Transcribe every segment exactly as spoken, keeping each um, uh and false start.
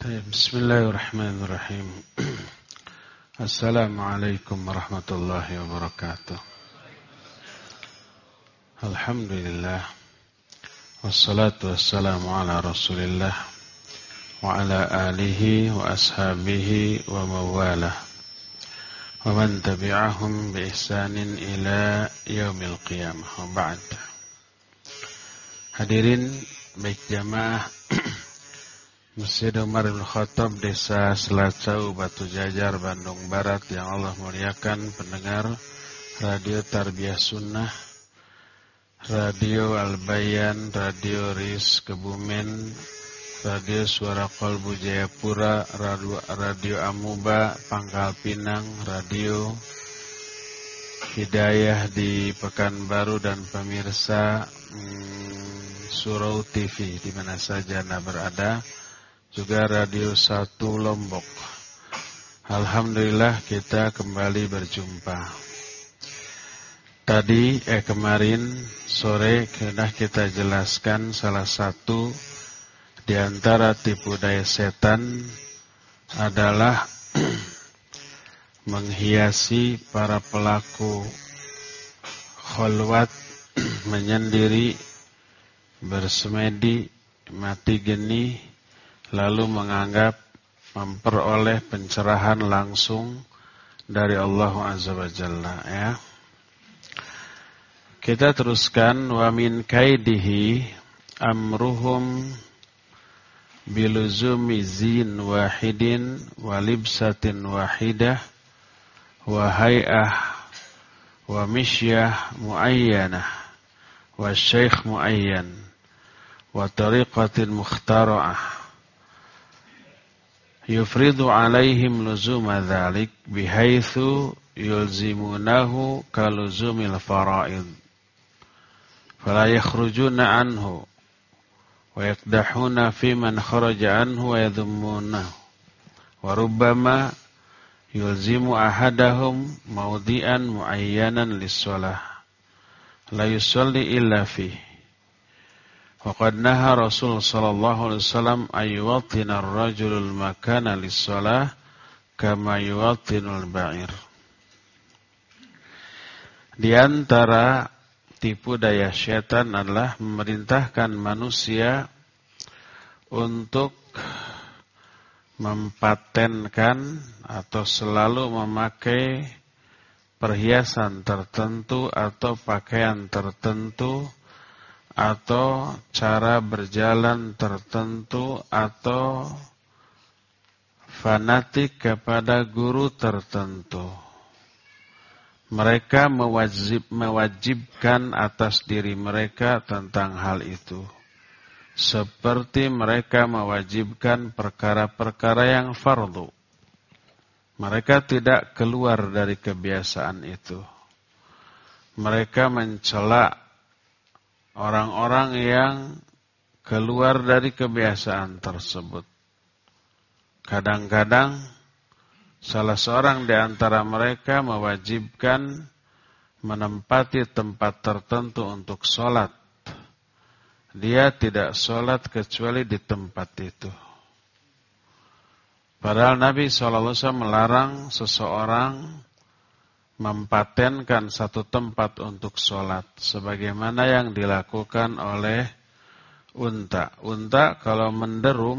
Bismillahirrahmanirrahim. Assalamualaikum warahmatullahi wabarakatuh. Alhamdulillah. Wassalatu wassalamu ala Rasulillah wa ala alihi wa ashabihi wa mawalah wa man tabi'ahum bi ihsanin ila yaumil qiyamah. Wa ba'd. Hadirin baik jamaah Masjid Umar bin Khattab, Desa Selacau, Batu Jajar, Bandung Barat yang Allah muliakan, pendengar Radio Tarbiyah Sunnah, Radio Al-Bayan, Radio Ris Kebumen, Radio Suara Kolbu Jayapura, Radio, Radio Amuba Pangkal Pinang, Radio Hidayah di Pekanbaru dan pemirsa hmm, Surau T V di mana saja Anda berada. Juga Radio satu Lombok. Alhamdulillah kita kembali berjumpa. Tadi, eh kemarin sore sudah kita jelaskan salah satu di antara tipu daya setan adalah menghiasi para pelaku kholwat, menyendiri, bersemedi, mati geni, lalu menganggap memperoleh pencerahan langsung dari Allah Azza wa Jalla, ya. Kita teruskan, wa min kaidihi amruhum biluzumi zin wahidin wa libsatin wahidah wa hay'ah wa misyah muayyanah wa syekh muayyan wa tariqatin mukhtara'ah yufridu alaihim luzuma dhalik bihaitsu yulzimunahu kaluzumil fara'id fala yakhrujuna anhu wa yakdahuna fi man kharaja anhu wa yadhummunahu wa rubbama yulzimu ahadahum mawdi'an muayyanan lis-shalah la yusalli illa fihi. Waqad naha Rasul sallallahu alaihi wasallam ayyuwatina ar-rajulul makana lis-shalah kama yuwatinul ba'ir. Di antara tipu daya syaitan adalah memerintahkan manusia untuk mempatenkan atau selalu memakai perhiasan tertentu atau pakaian tertentu atau cara berjalan tertentu atau fanatik kepada guru tertentu. Mereka mewajib, mewajibkan atas diri mereka tentang hal itu, seperti mereka mewajibkan perkara-perkara yang fardu. Mereka tidak keluar dari kebiasaan itu. Mereka mencela orang-orang yang keluar dari kebiasaan tersebut. Kadang-kadang salah seorang di antara mereka mewajibkan menempati tempat tertentu untuk sholat. Dia tidak sholat kecuali di tempat itu. Padahal Nabi shallallahu alaihi wasallam melarang seseorang mempatenkan satu tempat untuk sholat, sebagaimana yang dilakukan oleh unta. Unta kalau menderum,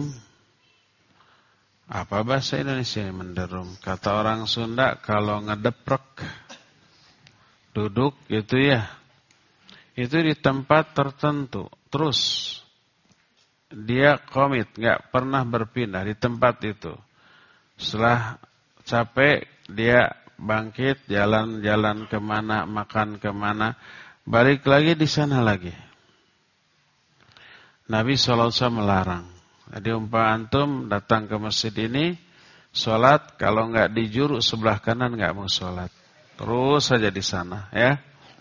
apa bahasa Indonesia ini menderum? Kata orang Sunda kalau ngedeprek, duduk gitu ya, itu di tempat tertentu. Terus dia komit, gak pernah berpindah di tempat itu. Setelah capek dia bangkit, jalan-jalan kemana, makan kemana, balik lagi di sana lagi. Nabi shallallahu alaihi wasallam melarang. Jadi umpama antum datang ke masjid ini, sholat, kalau nggak di juru sebelah kanan nggak mau sholat, terus saja di sana, ya.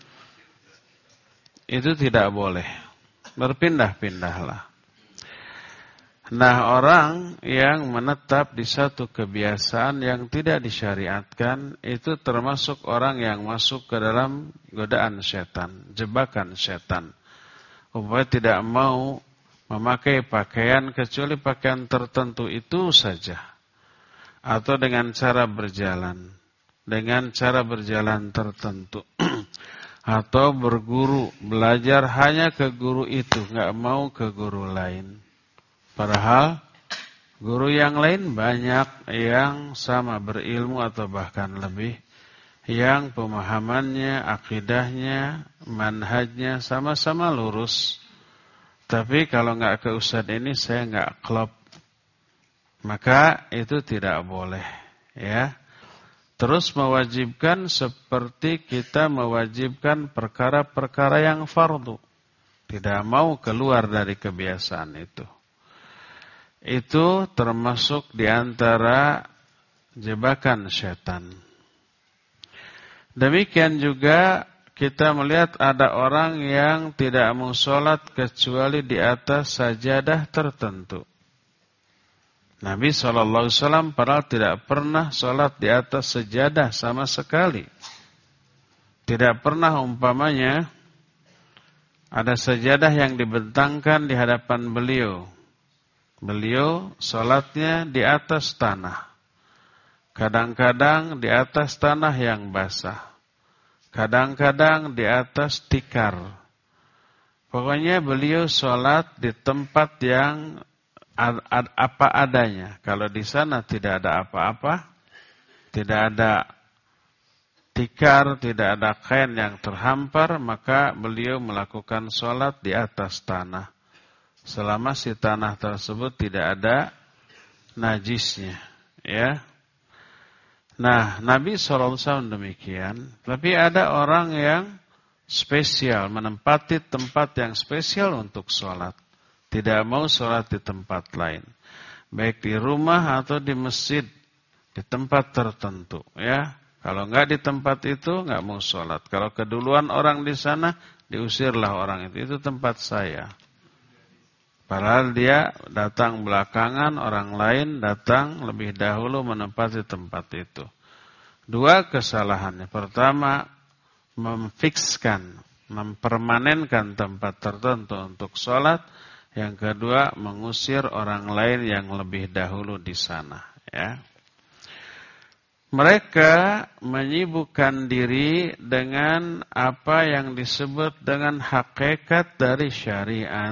Itu tidak boleh. Berpindah-pindahlah. Nah, orang yang menetap di satu kebiasaan yang tidak disyariatkan, itu termasuk orang yang masuk ke dalam godaan setan, jebakan setan. Umpamanya tidak mau memakai pakaian kecuali pakaian tertentu itu saja. Atau dengan cara berjalan. Dengan cara berjalan tertentu. Atau berguru, belajar hanya ke guru itu, nggak mau ke guru lain. Padahal guru yang lain banyak yang sama berilmu atau bahkan lebih. Yang pemahamannya, akidahnya, manhajnya sama-sama lurus. Tapi kalau nggak ke ustadz ini saya nggak klop. Maka itu tidak boleh, ya. Terus mewajibkan seperti kita mewajibkan perkara-perkara yang fardu. Tidak mau keluar dari kebiasaan itu. Itu termasuk di antara jebakan setan. Demikian juga kita melihat ada orang yang tidak mau sholat kecuali di atas sajadah tertentu. Nabi shallallahu alaihi wasallam padahal tidak pernah sholat di atas sajadah sama sekali. Tidak pernah umpamanya ada sajadah yang dibentangkan di hadapan beliau. Beliau sholatnya di atas tanah. Kadang-kadang di atas tanah yang basah. Kadang-kadang di atas tikar. Pokoknya beliau sholat di tempat yang ad, ad, apa adanya. Kalau di sana tidak ada apa-apa, tidak ada tikar, tidak ada kain yang terhampar, maka beliau melakukan sholat di atas tanah. Selama si tanah tersebut tidak ada najisnya, ya. Nah, Nabi shallallahu alaihi wasallam demikian. Tapi ada orang yang spesial, menempati tempat yang spesial untuk sholat. Tidak mau sholat di tempat lain. Baik di rumah atau di masjid. Di tempat tertentu. Ya, kalau enggak di tempat itu, enggak mau sholat. Kalau keduluan orang di sana, diusirlah orang itu. Itu tempat saya. Padahal dia datang belakangan, orang lain datang lebih dahulu menempati tempat itu. Dua kesalahannya. Pertama, memfikskan, mempermanenkan tempat tertentu untuk sholat. Yang kedua, mengusir orang lain yang lebih dahulu di sana. Ya. Mereka menyibukkan diri dengan apa yang disebut dengan hakikat dari syariat.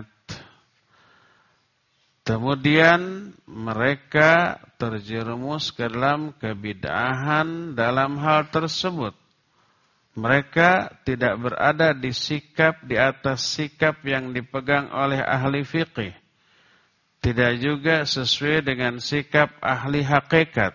Kemudian mereka terjerumus ke dalam kebid'ahan dalam hal tersebut. Mereka tidak berada di sikap di atas sikap yang dipegang oleh ahli fiqih. Tidak juga sesuai dengan sikap ahli hakikat.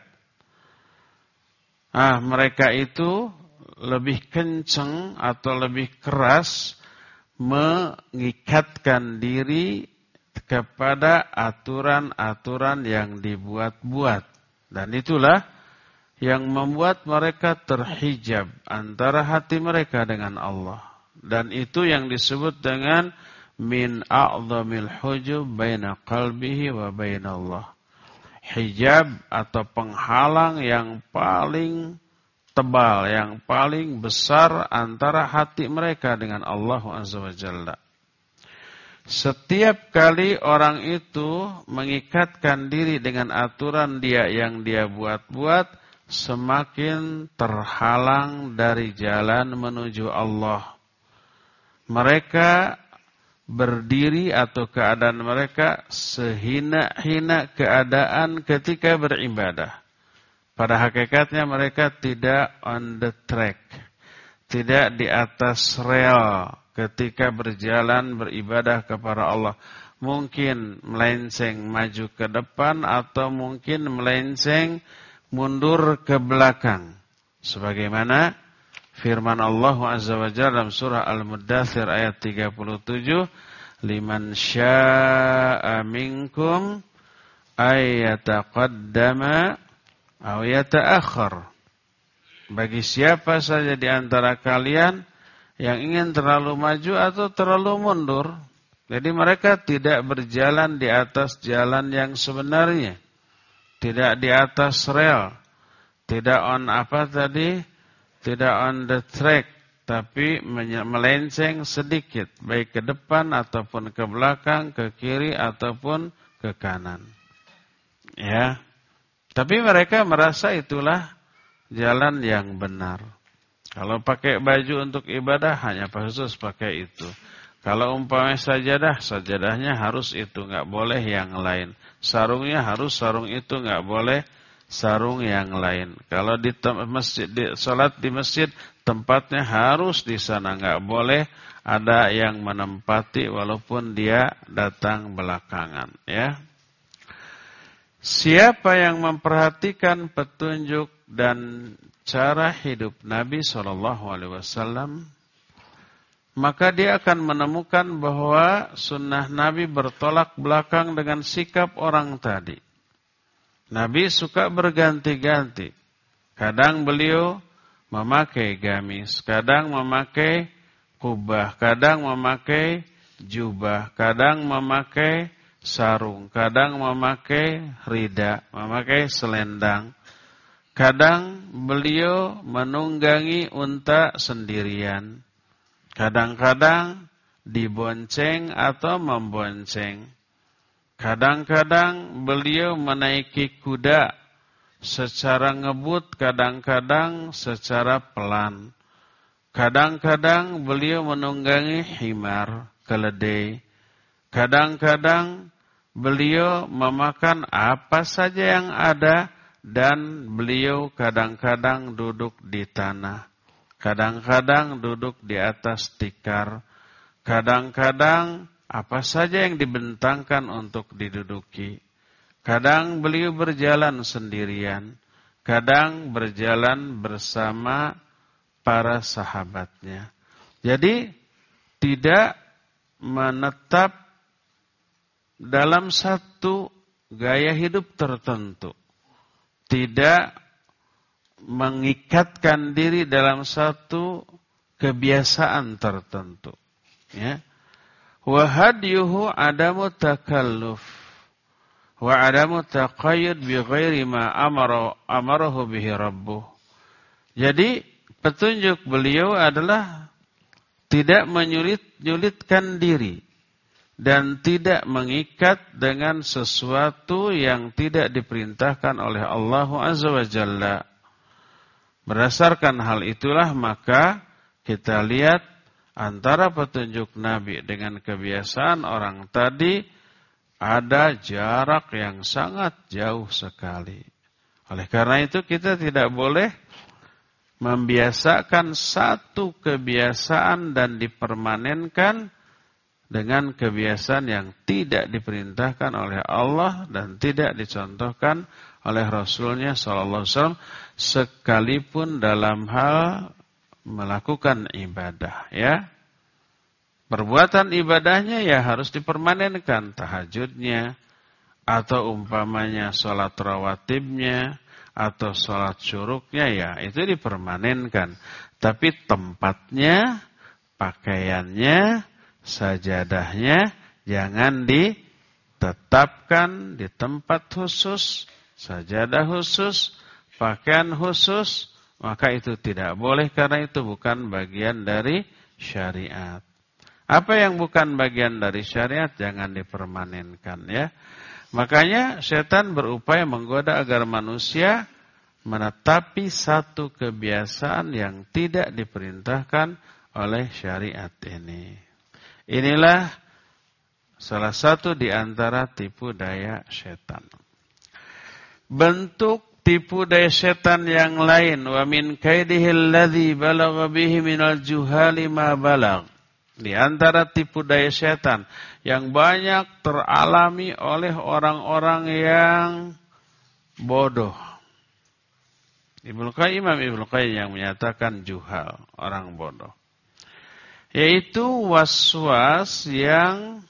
Ah, mereka itu lebih kencang atau lebih keras mengikatkan diri kepada aturan-aturan yang dibuat-buat. Dan itulah yang membuat mereka terhijab antara hati mereka dengan Allah. Dan itu yang disebut dengan min a'zamil hujub baina qalbihi wa baina Allah. Hijab atau penghalang yang paling tebal, yang paling besar antara hati mereka dengan Allah Azza wa Jalla. Setiap kali orang itu mengikatkan diri dengan aturan dia yang dia buat-buat, semakin terhalang dari jalan menuju Allah. Mereka berdiri atau keadaan mereka sehina-hina keadaan ketika beribadah. Pada hakikatnya mereka tidak on the track, tidak di atas rel ketika berjalan beribadah kepada Allah. Mungkin melenceng maju ke depan atau mungkin melenceng mundur ke belakang. Sebagaimana firman Allah Azza wa Jalla dalam surah Al-Muddathir ayat tiga puluh tujuh, "Liman syaa'a minkum ayyataqaddama aw yata'akhkhar." Bagi siapa saja di antara kalian yang ingin terlalu maju atau terlalu mundur. Jadi mereka tidak berjalan di atas jalan yang sebenarnya. Tidak di atas rel. Tidak on apa tadi? Tidak on the track. tapi melenceng sedikit, baik ke depan ataupun ke belakang, ke kiri ataupun ke kanan. Ya. Tapi mereka merasa itulah jalan yang benar. Kalau pakai baju untuk ibadah hanya khusus pakai itu. Kalau umpamanya sajadah, sajadahnya harus itu, enggak boleh yang lain. Sarungnya harus sarung itu, enggak boleh sarung yang lain. Kalau di masjid, di salat di masjid, tempatnya harus di sana, enggak boleh ada yang menempati walaupun dia datang belakangan, ya. Siapa yang memperhatikan petunjuk dan cara hidup Nabi shallallahu alaihi wasallam, maka dia akan menemukan bahwa sunnah Nabi bertolak belakang dengan sikap orang tadi. Nabi suka berganti-ganti. Kadang beliau memakai gamis, kadang memakai kubah, kadang memakai jubah, kadang memakai sarung, kadang memakai rida, memakai selendang. Kadang beliau menunggangi unta sendirian. Kadang-kadang dibonceng atau membonceng. Kadang-kadang beliau menaiki kuda secara ngebut, kadang-kadang secara pelan. Kadang-kadang beliau menunggangi himar, keledai. Kadang-kadang beliau memakan apa saja yang ada dan beliau kadang-kadang duduk di tanah. Kadang-kadang duduk di atas tikar. Kadang-kadang apa saja yang dibentangkan untuk diduduki. Kadang beliau berjalan sendirian. Kadang berjalan bersama para sahabatnya. Jadi tidak menetap dalam satu gaya hidup tertentu. Tidak mengikatkan diri dalam satu kebiasaan tertentu. Ya. Wa hadyuhu adamu takalluf wa adamu taqayyud bi ghairi ma amara amarahu bihi rabbuh. Jadi petunjuk beliau adalah tidak menyulit-nyulitkan diri dan tidak mengikat dengan sesuatu yang tidak diperintahkan oleh Allah Azza wa Jalla. Berdasarkan hal itulah maka kita lihat antara petunjuk Nabi dengan kebiasaan orang tadi ada jarak yang sangat jauh sekali. Oleh karena itu kita tidak boleh membiasakan satu kebiasaan dan dipermanenkan dengan kebiasaan yang tidak diperintahkan oleh Allah dan tidak dicontohkan oleh Rasulnya shallallahu alaihi wasallam sekalipun dalam hal melakukan ibadah, ya. Perbuatan ibadahnya ya harus dipermanenkan, tahajudnya atau umpamanya sholat rawatibnya atau sholat syuruknya ya itu dipermanenkan. Tapi tempatnya, pakaiannya, sajadahnya jangan ditetapkan di tempat khusus, sajadah khusus, pakaian khusus, maka itu tidak boleh karena itu bukan bagian dari syariat. Apa yang bukan bagian dari syariat jangan dipermanenkan, ya. Makanya setan berupaya menggoda agar manusia menetapi satu kebiasaan yang tidak diperintahkan oleh syariat ini. Inilah salah satu di antara tipu daya setan. Bentuk tipu daya setan yang lain, wa min kaidihil ladzi balagha bihi minal juhali ma balagh. Di antara tipu daya setan yang banyak teralami oleh orang-orang yang bodoh. Ibnu Qayyim, Imam Ibnu Qayyim yang menyatakan juhal, orang bodoh. Yaitu waswas yang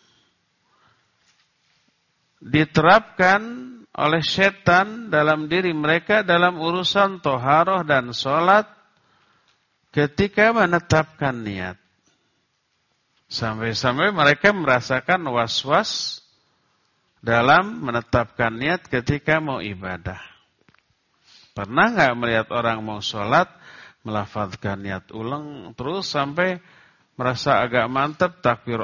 diterapkan oleh setan dalam diri mereka dalam urusan toharoh dan sholat ketika menetapkan niat. Sampai-sampai mereka merasakan was-was dalam menetapkan niat ketika mau ibadah. Pernah nggak melihat orang mau sholat, melafazkan niat ulang terus sampai merasa agak mantap, takbir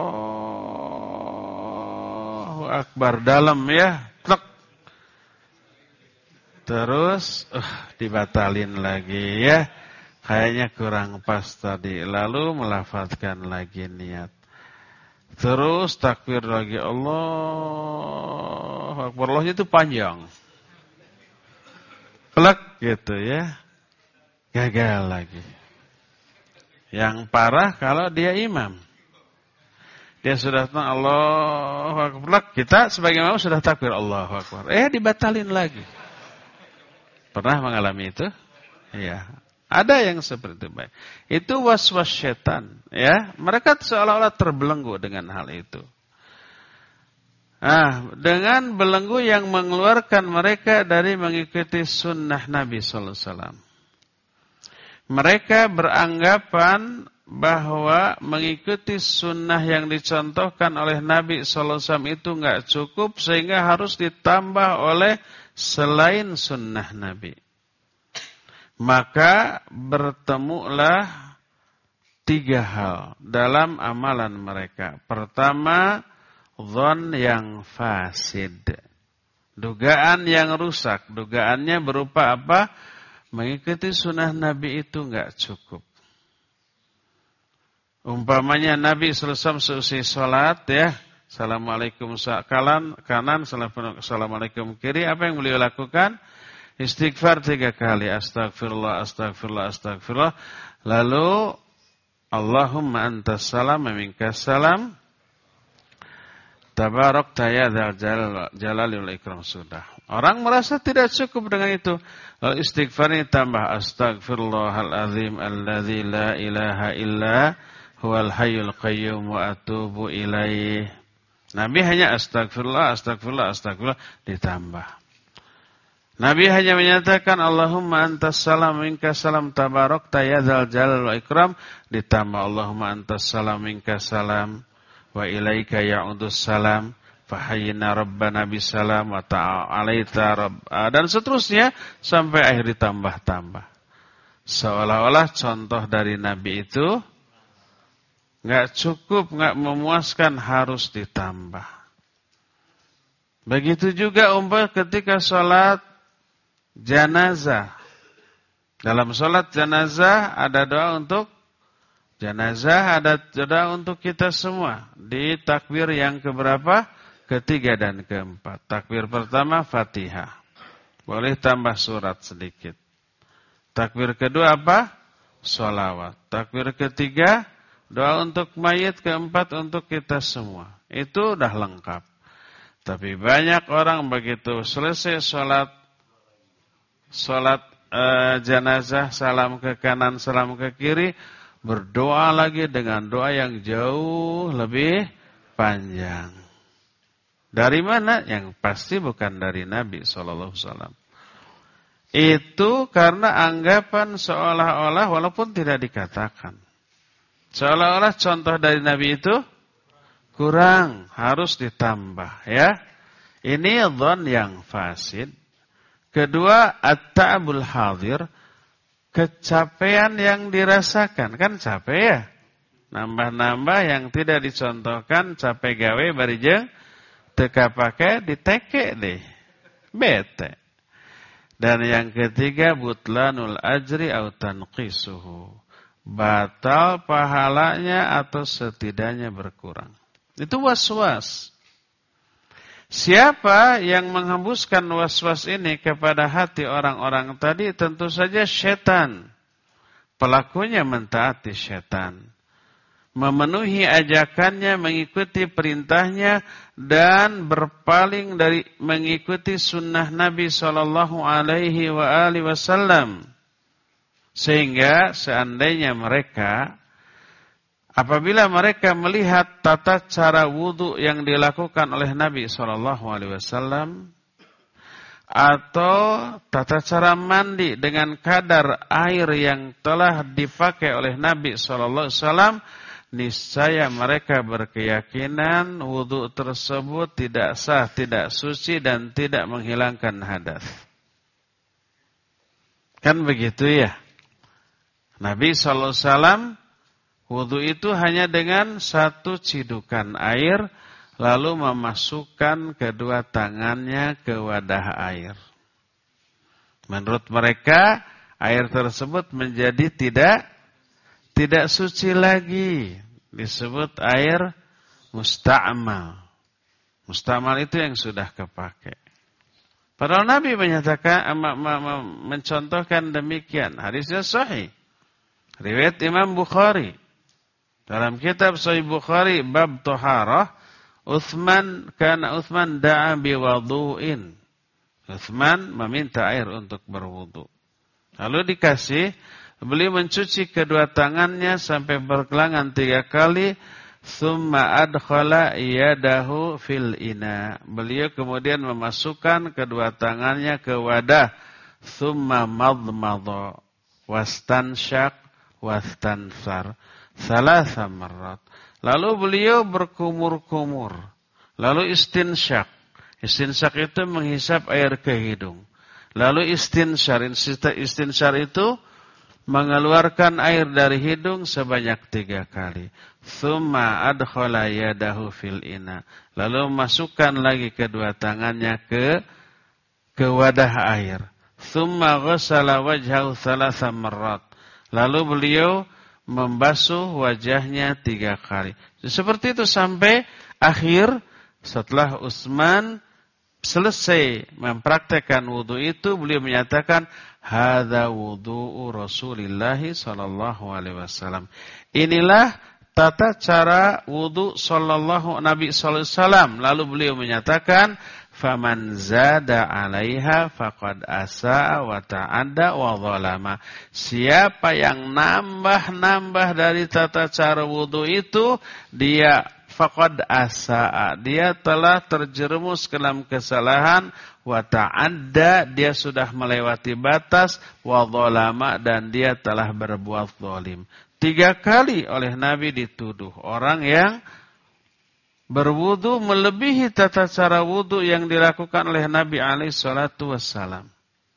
Allahu Akbar dalam ya, tek. Terus uh, dibatalin lagi ya, kayaknya kurang pas tadi, lalu melafazkan lagi niat. Terus takbir lagi, Allahu Akbar, Allahnya itu panjang, plek gitu ya, gagal lagi. Yang parah kalau dia imam. Dia sudah Allahu Akbar, kita sebagai imam sudah takbir Allahu Akbar. Eh dibatalin lagi. Pernah mengalami itu? Iya. Ada yang seperti itu. Baik. Itu was-was setan, ya. Mereka seolah-olah terbelenggu dengan hal itu. Ah, dengan belenggu yang mengeluarkan mereka dari mengikuti sunnah Nabi sallallahu alaihi wasallam. Mereka beranggapan bahwa mengikuti sunnah yang dicontohkan oleh Nabi sallallahu alaihi wasallam itu enggak cukup, sehingga harus ditambah oleh selain sunnah Nabi. Maka bertemulah tiga hal dalam amalan mereka. Pertama, dzan yang fasid, dugaan yang rusak. Dugaannya berupa apa? Mengikuti sunnah Nabi itu enggak cukup. Umpamanya Nabi sallallahu alaihi wasallam seusai salat ya, Assalamualaikum kanan, kanan, Assalamualaikum kiri, apa yang beliau lakukan? Istighfar tiga kali, astagfirullah, astagfirullah, astagfirullah. Lalu Allahumma antas salam wa minkas salam, tabarakta ya dzal jalali wal ikram, sudah. Orang merasa tidak cukup dengan itu. Lalu istighfarnya tambah, astagfirullahal azim alladzi la ilaha illa huwal hayyul qayyum wa atubu ilaih. Nabi hanya astagfirullah, astagfirullah, astagfirullah ditambah. Nabi hanya menyatakan Allahumma antas salam minkas salam tabarakta ya dzal jalali wal ikram, ditambah Allahumma antas salam minkas salam wa ilaika ya'udus salam. Fahayyina rabbana bisalam wa ta'alaita rabb, dan seterusnya sampai akhir ditambah-tambah. Seolah-olah contoh dari Nabi itu enggak cukup, enggak memuaskan, harus ditambah. Begitu juga umpama ketika salat janazah. Dalam salat janazah ada doa untuk jenazah, ada doa untuk kita semua. Di takbir yang keberapa? Ketiga dan keempat. Takbir pertama Fatihah. Boleh tambah surat sedikit. Takbir kedua apa? Sholawat. Takbir ketiga doa untuk mayit, keempat untuk kita semua. Itu udah lengkap. Tapi banyak orang begitu selesai sholat, sholat uh, jenazah, salam ke kanan, salam ke kiri, berdoa lagi dengan doa yang jauh lebih panjang. Dari mana? Yang pasti bukan dari Nabi sallallahu alaihi wasallam. Itu karena anggapan seolah-olah, walaupun tidak dikatakan, seolah-olah contoh dari Nabi itu kurang, harus ditambah ya. Ini dzan yang fasid. Kedua, at-ta'abul hadir, kecapean yang dirasakan. Kan capek ya? Nambah-nambah yang tidak dicontohkan, capek gawe barijeng teka pakai diteke deh, bete. Dan yang ketiga, butlanul ajri au tanqisuhu, batal pahalanya atau setidaknya berkurang. Itu was-was. Siapa yang menghembuskan was-was ini kepada hati orang-orang tadi? Tentu saja setan. Pelakunya mentaati setan, memenuhi ajakannya, mengikuti perintahnya, dan berpaling dari mengikuti sunnah Nabi sallallahu alaihi wasallam. Sehingga seandainya mereka, apabila mereka melihat tata cara wudu yang dilakukan oleh Nabi sallallahu alaihi wasallam, atau tata cara mandi dengan kadar air yang telah dipakai oleh Nabi sallallahu alaihi wasallam, niscaya mereka berkeyakinan wudu tersebut tidak sah, tidak suci, dan tidak menghilangkan hadas. Kan begitu ya? Nabi sallallahu alaihi wasallam wudu itu hanya dengan satu cidukan air, lalu memasukkan kedua tangannya ke wadah air. Menurut mereka, air tersebut menjadi tidak tidak suci lagi. Disebut air musta'mal. Musta'mal itu yang sudah kepakai. Padahal Nabi menyatakan, mencontohkan demikian. Hadisnya sahih. Riwayat Imam Bukhari. Dalam kitab Sahih Bukhari bab Taharah, Utsman kana Utsman da'a biwudu'in. Utsman meminta air untuk berwudu. Lalu dikasih, beliau mencuci kedua tangannya sampai berkelangan tiga kali, tsumma adkhala yadahu fil ina. Beliau kemudian memasukkan kedua tangannya ke wadah, tsumma madmadha wastansyaq wastansar. Salasa marrat. Lalu beliau berkumur-kumur. Lalu istinsyak. Istinsyak itu menghisap air ke hidung. Lalu istinsyar. Istinsyar itu mengeluarkan air dari hidung sebanyak tiga kali. Tsumma adkhala yadahu fil ina. Lalu masukkan lagi kedua tangannya ke ke wadah air. Tsumma ghassala wajhahu salasa marrat. Lalu beliau membasuh wajahnya tiga kali. Seperti itu sampai akhir, setelah Utsman selesai mempraktekkan wudu itu, beliau menyatakan, hadza wudu'u Rasulillah sallallahu alaihi wasallam. Inilah tata cara wudu sallallahu Nabi sallallahu alaihi wasallam. Lalu beliau menyatakan, faman zada 'alaiha faqad asaa wa ta'adda wa zalama. Siapa yang nambah-nambah dari tata cara wudu itu, dia faqad asaa, dia telah terjerumus ke dalam kesalahan, wa ta'adda, dia sudah melewati batas, wa zalama, dan dia telah berbuat zalim. Tiga kali oleh Nabi dituduh orang yang berwudu melebihi tata cara wudu yang dilakukan oleh Nabi alaihi salatu wassalam.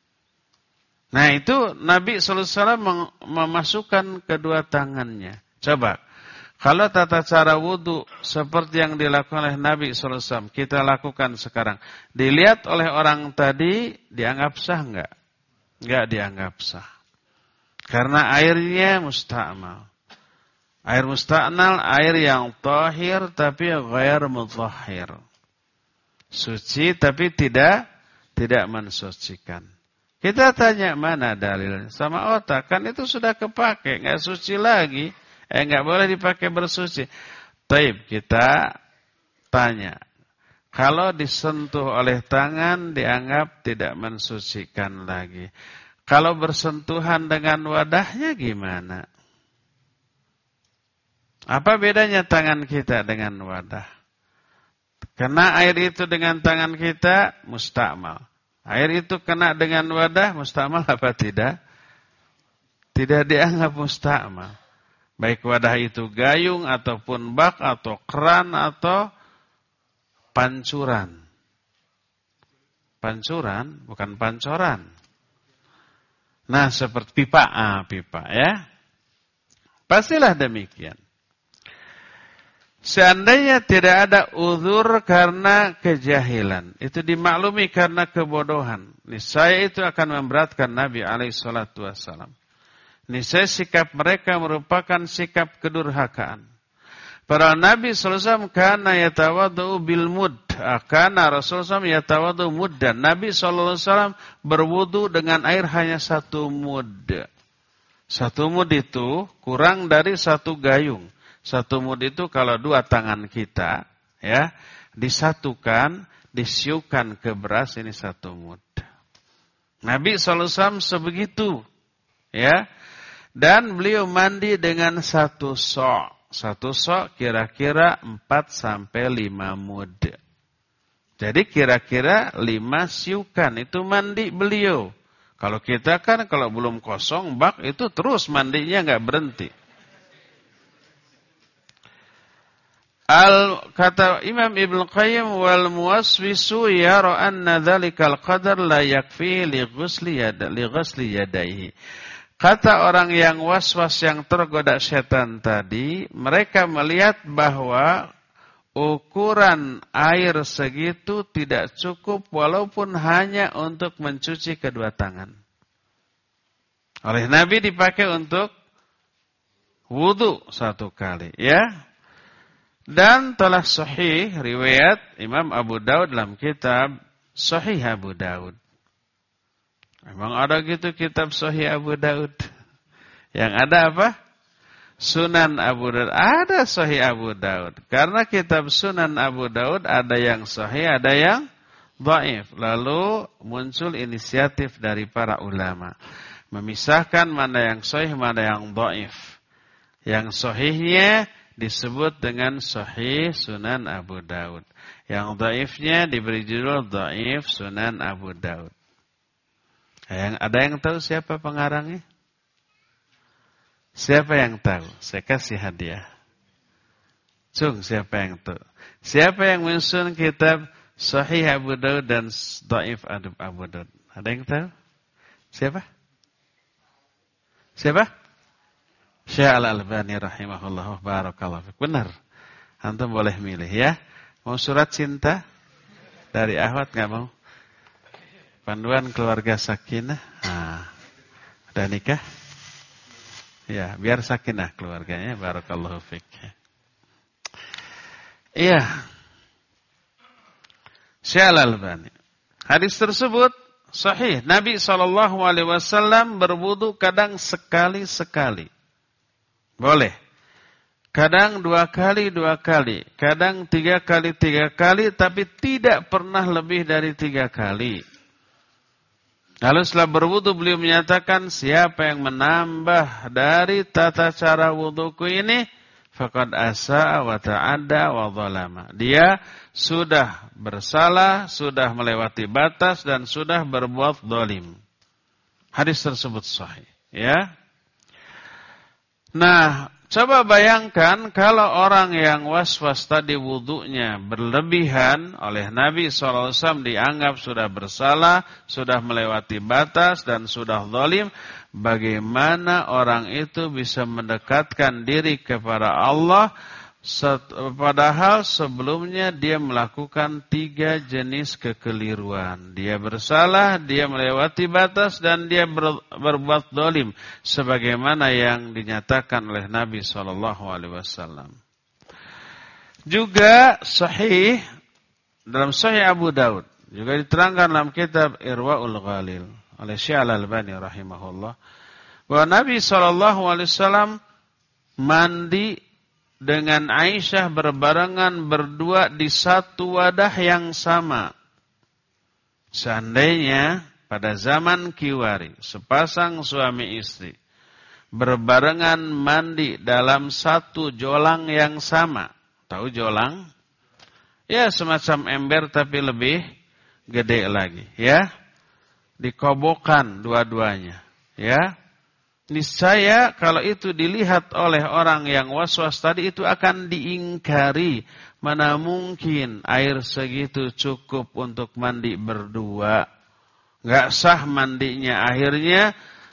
Nah itu Nabi sallallahu alaihi wasallam memasukkan kedua tangannya. Coba, kalau tata cara wudu seperti yang dilakukan oleh Nabi sallallahu alaihi wasallam, kita lakukan sekarang. Dilihat oleh orang tadi, dianggap sah enggak? Enggak dianggap sah. Karena airnya musta'mal. Air musta'nal, air yang tahir tapi ghair mutahhir. Suci tapi tidak tidak mensucikan. Kita tanya mana dalil? Sama otak, kan itu sudah kepake, enggak suci lagi. Eh enggak boleh dipakai bersuci. Taib, kita tanya. Kalau disentuh oleh tangan dianggap tidak mensucikan lagi. Kalau bersentuhan dengan wadahnya gimana? Apa bedanya tangan kita dengan wadah? Kena air itu dengan tangan kita, musta'mal. Air itu kena dengan wadah, musta'mal apa tidak? Tidak dianggap musta'mal. Baik wadah itu gayung, ataupun bak, atau keran, atau pancuran. Pancuran, bukan pancoran. Nah, seperti pipa, ah, pipa ya. Pastilah demikian. Seandainya tidak ada uzur karena kejahilan, itu dimaklumi karena kebodohan, niscaya itu akan memberatkan Nabi alaihi salatu wassalam. Niscaya sikap mereka merupakan sikap kedurhakaan. Para Nabi sallallahu alaihi wasallam kana yatawaddu bil mud, kana Rasulullah yatawaddu muddan. Nabi sallallahu alaihi wasallam berwudu dengan air hanya satu mud. Satu mud itu kurang dari satu gayung. Satu mud itu kalau dua tangan kita ya disatukan, disiukan ke beras, ini satu mud. Nabi sallallahu alaihi wasallam sebegitu ya. Dan beliau mandi dengan satu sok. Satu sok kira-kira empat sampai lima mud. Jadi kira-kira lima siukan itu mandi beliau. Kalau kita kan kalau belum kosong bak itu terus mandinya enggak berhenti. Al kata Imam Ibnu Qayyim, wal muwaswisu yara anna dzalikal qadar la yakfi li ghusli yad li ghusli yadayhi. Kata orang yang was-was yang tergoda setan tadi, mereka melihat bahwa ukuran air segitu tidak cukup walaupun hanya untuk mencuci kedua tangan. Oleh Nabi dipakai untuk wudu satu kali, ya. Dan telah sahih riwayat Imam Abu Daud dalam kitab Sahih Abu Daud. Memang ada gitu kitab Sahih Abu Daud. Yang ada apa? Sunan Abu Daud. Ada Sahih Abu Daud. Karena kitab Sunan Abu Daud ada yang sahih, ada yang dhaif. Lalu muncul inisiatif dari para ulama. Memisahkan mana yang sahih, mana yang dhaif. Yang sahihnya disebut dengan Sahih Sunan Abu Daud. Yang dhaifnya diberi judul Dhaif Sunan Abu Daud. Yang, ada yang tahu siapa pengarangnya? Siapa yang tahu? Saya kasih hadiah. Cung, siapa yang tahu? Siapa yang menyusun kitab Sahih Abu Daud dan Dhaif Abu Daud? Ada yang tahu? Siapa? Siapa? Syekh Al-Albani rahimahullah. Barakallahu fiik. Benar. Antum boleh milih ya. Mau surat cinta? Dari Ahwat enggak mau? Panduan keluarga sakinah. Nah, udah nikah? Ya, biar sakinah keluarganya. Barakallahu fiik. Iya. Syekh Al-Albani. Hadis tersebut sahih. Nabi shallallahu alaihi wasallam berwudu kadang sekali-sekali. Boleh. Kadang dua kali, dua kali. Kadang tiga kali, tiga kali. Tapi tidak pernah lebih dari tiga kali. Lalu setelah berwudu beliau menyatakan, siapa yang menambah dari tata cara wuduku ini, faqad asa'a wa ta'adda wa zalama. Dia sudah bersalah, sudah melewati batas, dan sudah berbuat zalim. Hadis tersebut sahih. Ya. Nah, coba bayangkan kalau orang yang was-was tadi wudunya berlebihan, oleh Nabi shallallahu alaihi wasallam dianggap sudah bersalah, sudah melewati batas dan sudah zalim, bagaimana orang itu bisa mendekatkan diri kepada Allah, padahal sebelumnya dia melakukan tiga jenis kekeliruan. Dia bersalah, dia melewati batas, dan dia ber, berbuat zalim, sebagaimana yang dinyatakan oleh Nabi shallallahu alaihi wasallam. Juga sahih dalam Sahih Abu Daud, juga diterangkan dalam kitab Irwaul Ghalil oleh Syekh Al-Albani rahimahullah, bahwa Nabi shallallahu alaihi wasallam mandi dengan Aisyah berbarengan berdua di satu wadah yang sama. Seandainya pada zaman Kiwari, sepasang suami istri berbarengan mandi dalam satu jolang yang sama. Tahu jolang? Ya, semacam ember tapi lebih gede lagi, ya. Dikobokan dua-duanya, ya. Niscaya kalau itu dilihat oleh orang yang was-was tadi, itu akan diingkari. Mana mungkin air segitu cukup untuk mandi berdua. Gak sah mandinya. Akhirnya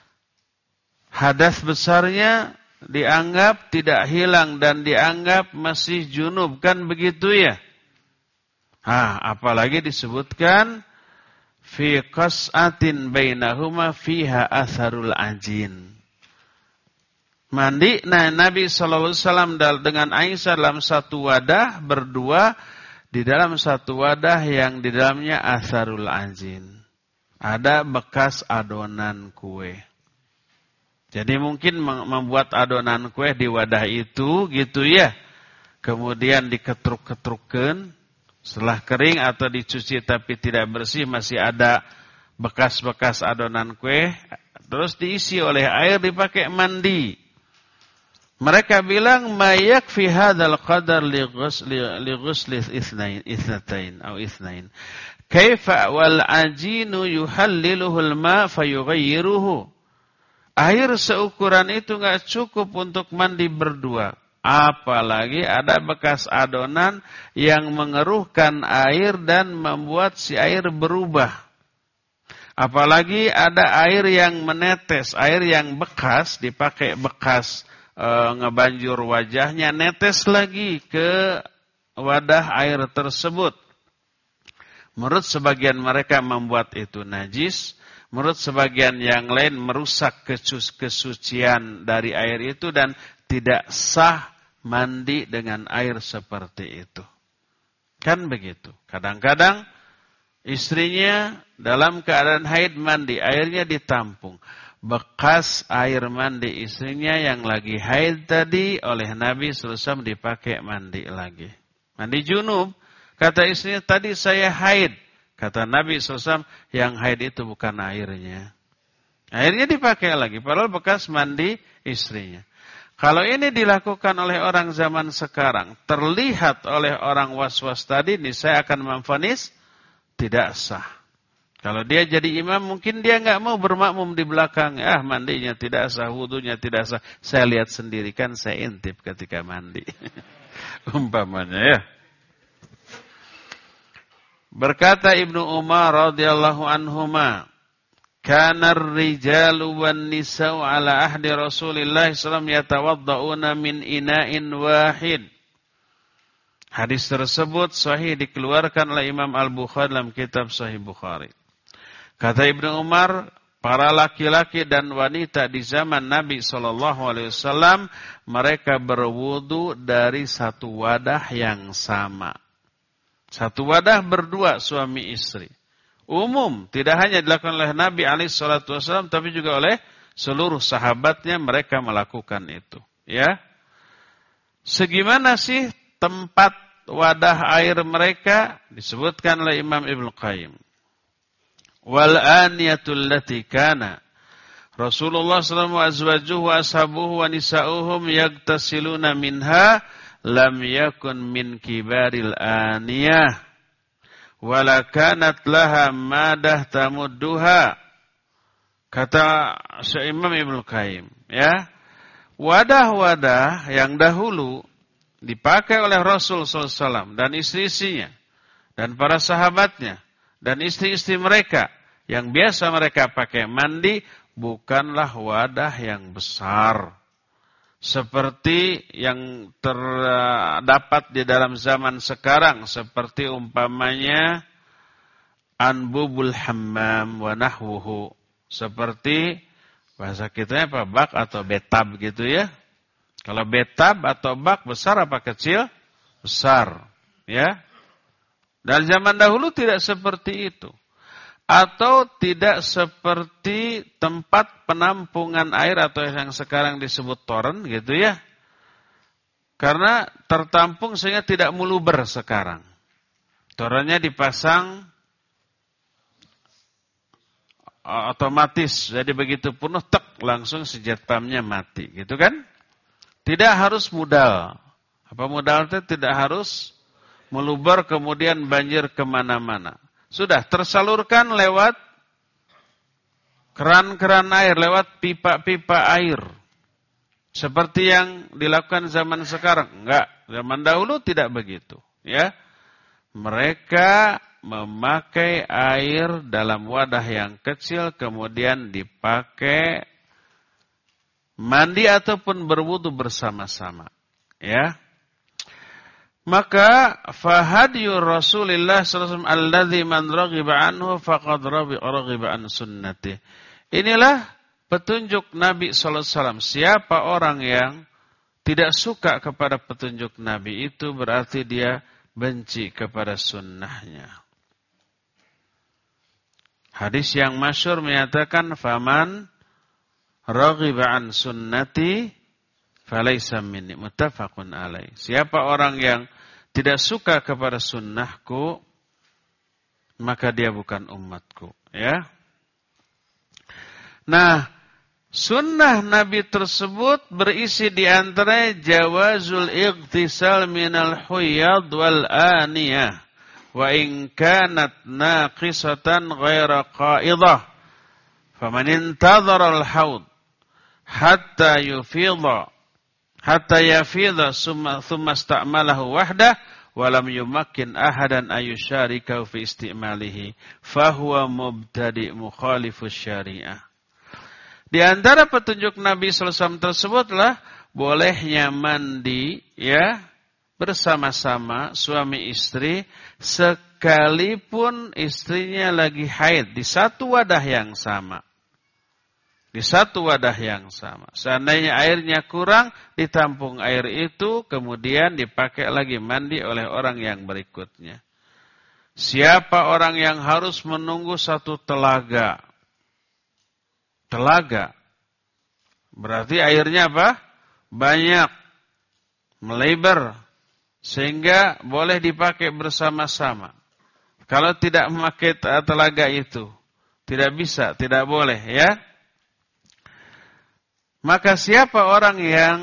hadas besarnya dianggap tidak hilang dan dianggap masih junub. Kan begitu ya? Ah, apalagi disebutkan fi qas'atin bainahuma fiha atharul ajin. Mandi, nah Nabi shallallahu alaihi wasallam dengan Aisyah dalam satu wadah, berdua di dalam satu wadah yang di dalamnya atharul ajin. Ada bekas adonan kue. Jadi mungkin membuat adonan kue di wadah itu, gitu ya. Kemudian diketruk-ketrukkan, setelah kering atau dicuci tapi tidak bersih, masih ada bekas-bekas adonan kue, terus diisi oleh air, dipakai mandi. Mereka bilang ma yakfi hadzal qadar li ghusli li ghusli itsnain itsnatain atau itsnain. Kaifa wal ajinu yuhalliluhu al-ma fayughayyiruhu. Air seukuran itu enggak cukup untuk mandi berdua. Apalagi ada bekas adonan yang mengeruhkan air dan membuat si air berubah. Apalagi ada air yang menetes, air yang bekas, dipakai bekas e, ngebanjur wajahnya, netes lagi ke wadah air tersebut. Menurut sebagian mereka membuat itu najis, menurut sebagian yang lain merusak kesucian dari air itu dan tidak sah mandi dengan air seperti itu. Kan begitu. Kadang-kadang istrinya dalam keadaan haid mandi, airnya ditampung. Bekas air mandi istrinya yang lagi haid tadi oleh Nabi shallallahu alaihi wasallam dipakai mandi lagi. Mandi junub. Kata istrinya, tadi saya haid. Kata Nabi shallallahu alaihi wasallam, yang haid itu bukan airnya. Airnya dipakai lagi, padahal bekas mandi istrinya. Kalau ini dilakukan oleh orang zaman sekarang, terlihat oleh orang was-was tadi, ini saya akan memvonis tidak sah. Kalau dia jadi imam, mungkin dia nggak mau bermakmum di belakang. Ah, mandinya tidak sah, wudunya tidak sah. Saya lihat sendiri, kan saya intip ketika mandi. Umpamanya ya. Berkata Ibnu Umar radhiyallahu anhuma, kana ar-rijalu wan nisa'u ala ahdi Rasulillah sallallahu alaihi wasallam yatawadda'una min ina'in wahid. Hadis tersebut sahih dikeluarkan oleh Imam Al-Bukhari dalam kitab Sahih Bukhari. Kata Ibnu Umar, para laki-laki dan wanita di zaman Nabi sallallahu alaihi wasallam mereka berwudu dari satu wadah yang sama. Satu wadah berdua suami istri. Umum, tidak hanya dilakukan oleh Nabi alaihi salatu wasallam tapi juga oleh seluruh sahabatnya, mereka melakukan itu, ya. Segimana sih tempat wadah air mereka? Disebutkan oleh Imam Ibnu Qayyim. Wal aniyatul lati kana Rasulullah sallallahu alaihi wasallam wa azwajuhu wa ashabuhu wa nisa'uhum yagtasiluna minha lam yakun min kibaril aniyah wala kanat laha madah tamudduha. Kata Syekh Imam Ibnu Qayyim, ya, wadah-wadah yang dahulu dipakai oleh Rasul sallallahu alaihi wasallam dan istri-istrinya dan para sahabatnya dan istri-istri mereka yang biasa mereka pakai mandi bukanlah wadah yang besar seperti yang terdapat di dalam zaman sekarang, seperti umpamanya anbubul hammam wa nahwuhu, seperti bahasa kitanya apa, bak atau betab gitu ya. Kalau betab atau bak besar apa kecil? Besar, ya. Dari zaman dahulu tidak seperti itu. Atau tidak seperti tempat penampungan air atau yang sekarang disebut toren gitu ya. Karena tertampung sehingga tidak muluber sekarang. Torennya dipasang otomatis, jadi begitu penuh tek langsung sejet pumpnya mati gitu kan. Tidak harus modal. Apa modal itu? Tidak harus meluber kemudian banjir kemana-mana. Sudah tersalurkan lewat keran-keran air, lewat pipa-pipa air. Seperti yang dilakukan zaman sekarang. Enggak, zaman dahulu tidak begitu. Ya, mereka memakai air dalam wadah yang kecil, kemudian dipakai mandi ataupun berwudu bersama-sama. Ya. Maka fahadiyur Rasulillah sallallahu alaihi wasallam alladzi man raghiba anhu faqad raghiba an sunnati. Inilah petunjuk Nabi sallallahu alaihi wasallam. Siapa orang yang tidak suka kepada petunjuk Nabi itu berarti dia benci kepada sunnahnya. Hadis yang masyhur menyatakan faman raghiba an sunnati falaysa minni, muttafaqun alaih. Siapa orang yang tidak suka kepada sunnahku, maka dia bukan umatku, ya. Nah, sunnah Nabi tersebut berisi di antara jawazul ightisal minal huyad wal aniyah wa in kanat naqisatan ghaira qaidah faman intadhara al-haud hatta yufidha hatta yafidha summa thumma ista'malahu wahdah walam yumakkin ahadan ayyusharika fi istimalihi fahuwa mubtadi' mukhalifus syariah. Di antara petunjuk Nabi sallallahu alaihi wasallam tersebutlah bolehnya mandi ya bersama-sama suami istri sekalipun istrinya lagi haid di satu wadah yang sama. Di satu wadah yang sama. Seandainya airnya kurang, ditampung air itu, kemudian dipakai lagi mandi oleh orang yang berikutnya. Siapa orang yang harus menunggu satu telaga? Telaga. Berarti airnya apa? Banyak. Melebar. Sehingga boleh dipakai bersama-sama. Kalau tidak memakai telaga itu, tidak bisa, tidak boleh ya. Maka siapa orang yang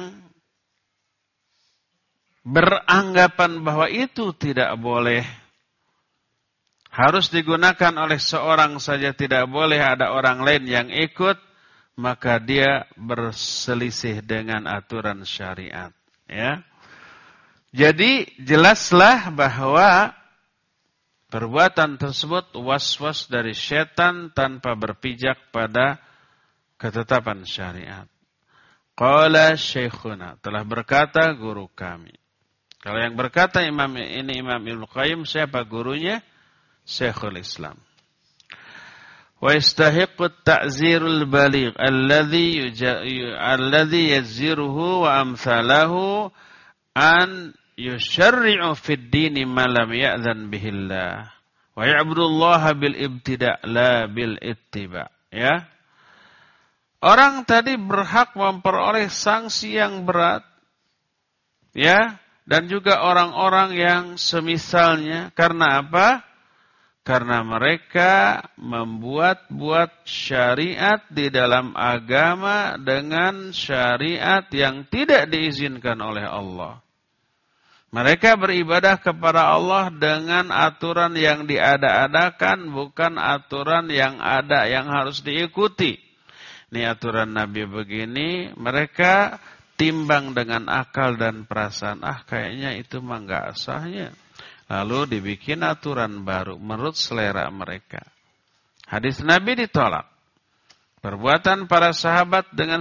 beranggapan bahwa itu tidak boleh, harus digunakan oleh seorang saja, tidak boleh ada orang lain yang ikut, maka dia berselisih dengan aturan syariat. Ya. Jadi jelaslah bahwa perbuatan tersebut was-was dari setan tanpa berpijak pada ketetapan syariat. Qala syekhuna, telah berkata guru kami. Kalau yang berkata imam ini Imam Ibnu Qayyim, siapa gurunya? Syekhul Islam. Wa yastahiqqu at-ta'zirul baligh alladhi alladhi yazziruhu wa amsalahu an yusyarri'u fid din ma lam ya'zan bihi Allah wa ya'budullaha bil ibtida' la bil ittiba'. Ya. Orang tadi berhak memperoleh sanksi yang berat, ya, dan juga orang-orang yang semisalnya. Karena apa? Karena mereka membuat-buat syariat di dalam agama dengan syariat yang tidak diizinkan oleh Allah. Mereka beribadah kepada Allah dengan aturan yang diada-adakan, bukan aturan yang ada yang harus diikuti. Ini aturan Nabi begini, mereka timbang dengan akal dan perasaan. Ah, kayaknya itu mah enggak sahnya. Lalu dibikin aturan baru menurut selera mereka. Hadis Nabi ditolak. Perbuatan para sahabat dengan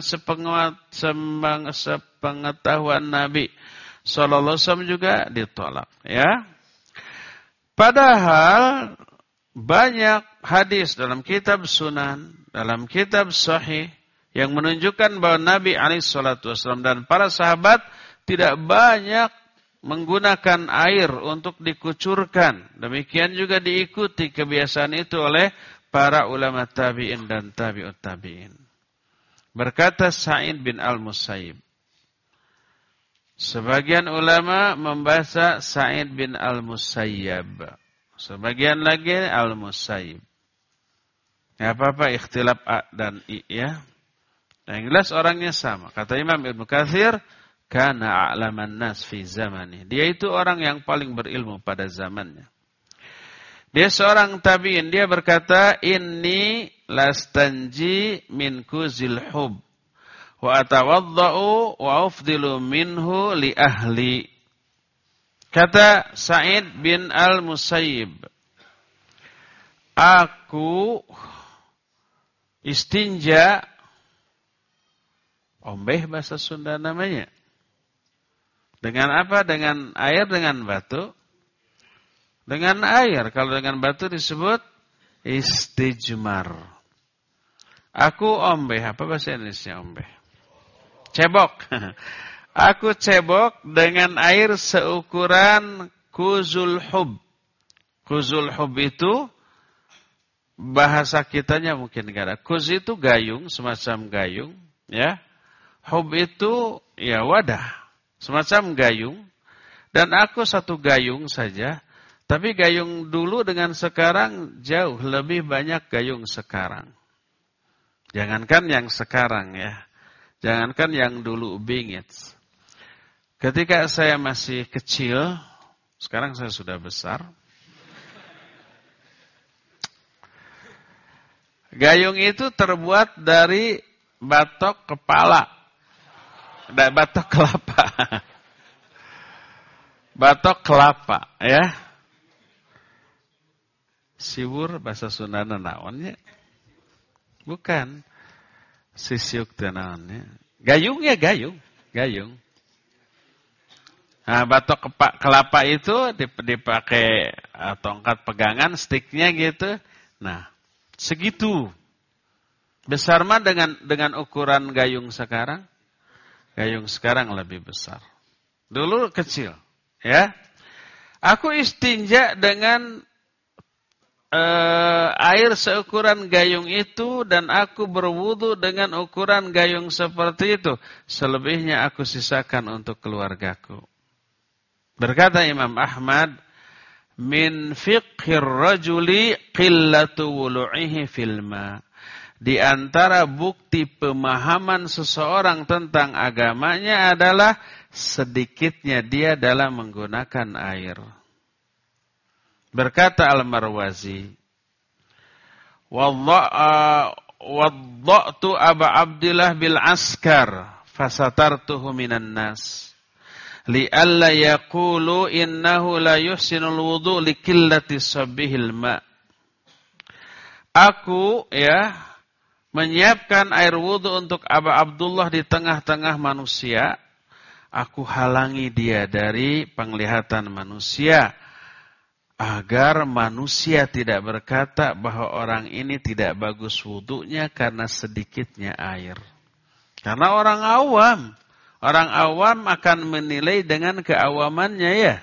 sepengetahuan Nabi sallallahu alaihi wasallam juga ditolak, ya. Padahal banyak hadis dalam kitab Sunan, dalam kitab Sahih yang menunjukkan bahwa Nabi alaihi salatu wasallam dan para sahabat tidak banyak menggunakan air untuk dikucurkan. Demikian juga diikuti kebiasaan itu oleh para ulama tabi'in dan tabi'ut tabi'in. Berkata Sa'id bin Al-Musayyib. Sebagian ulama membaca Sa'id bin Al-Musayyab. Sebagian lagi Al-Musayyib. Ya apa-apa ikhtilaf A dan I ya. Yang jelas orangnya sama. Kata Imam Ibnu Katsir, kana a'laman nas fi zamani. Dia itu orang yang paling berilmu pada zamannya. Dia seorang tabi'in, dia berkata, "Inni lastanji min kuzil hub wa atawaddau wa ufdilu minhu li ahli." Kata Sa'id bin Al-Musayyib, aku istinja, ombeh bahasa Sunda namanya. Dengan apa? Dengan air, dengan batu. Dengan air. Kalau dengan batu disebut istijmar. Aku ombeh. Apa bahasa Indonesia ombeh? Cebok. Aku cebok dengan air seukuran kuzul hub. Kuzul hub itu bahasa kitanya mungkin gak ada. Kuz itu gayung, semacam gayung, ya. Hub itu ya wadah, semacam gayung. Dan aku satu gayung saja. Tapi gayung dulu dengan sekarang jauh lebih banyak gayung sekarang. Jangankan yang sekarang ya. Jangankan yang dulu bingit. Ketika saya masih kecil, sekarang saya sudah besar. Gayung itu terbuat dari batok kepala. Batok kelapa. batok kelapa, ya. Siwur bahasa Sundana naonnya? Bukan. Sisiuk teh naonnya? Gayung ya, gayung, gayung. Nah, batok kepa, kelapa itu dipakai uh, tongkat pegangan, sticknya gitu. Nah, segitu. Besar mah dengan dengan ukuran gayung sekarang. Gayung sekarang lebih besar. Dulu kecil, ya. Aku istinja dengan uh, air seukuran gayung itu dan aku berwudu dengan ukuran gayung seperti itu. Selebihnya aku sisakan untuk keluargaku. Berkata Imam Ahmad, min fiqhir rajuli qillatu wulu'ihi fil ma. Di antara bukti pemahaman seseorang tentang agamanya adalah sedikitnya dia dalam menggunakan air. Berkata Al-Marwazi, wadda'tu Aba Abdillah bil askar fasatartuhu minan nas. Li'alla yaqulu innahu la yuhsinul wudu' likillati sabbihil ma'. Aku ya menyiapkan air wudu untuk Aba Abdullah di tengah-tengah manusia. Aku halangi dia dari penglihatan manusia agar manusia tidak berkata bahwa orang ini tidak bagus wudunya karena sedikitnya air. Karena orang awam Orang awam akan menilai dengan keawamannya, ya.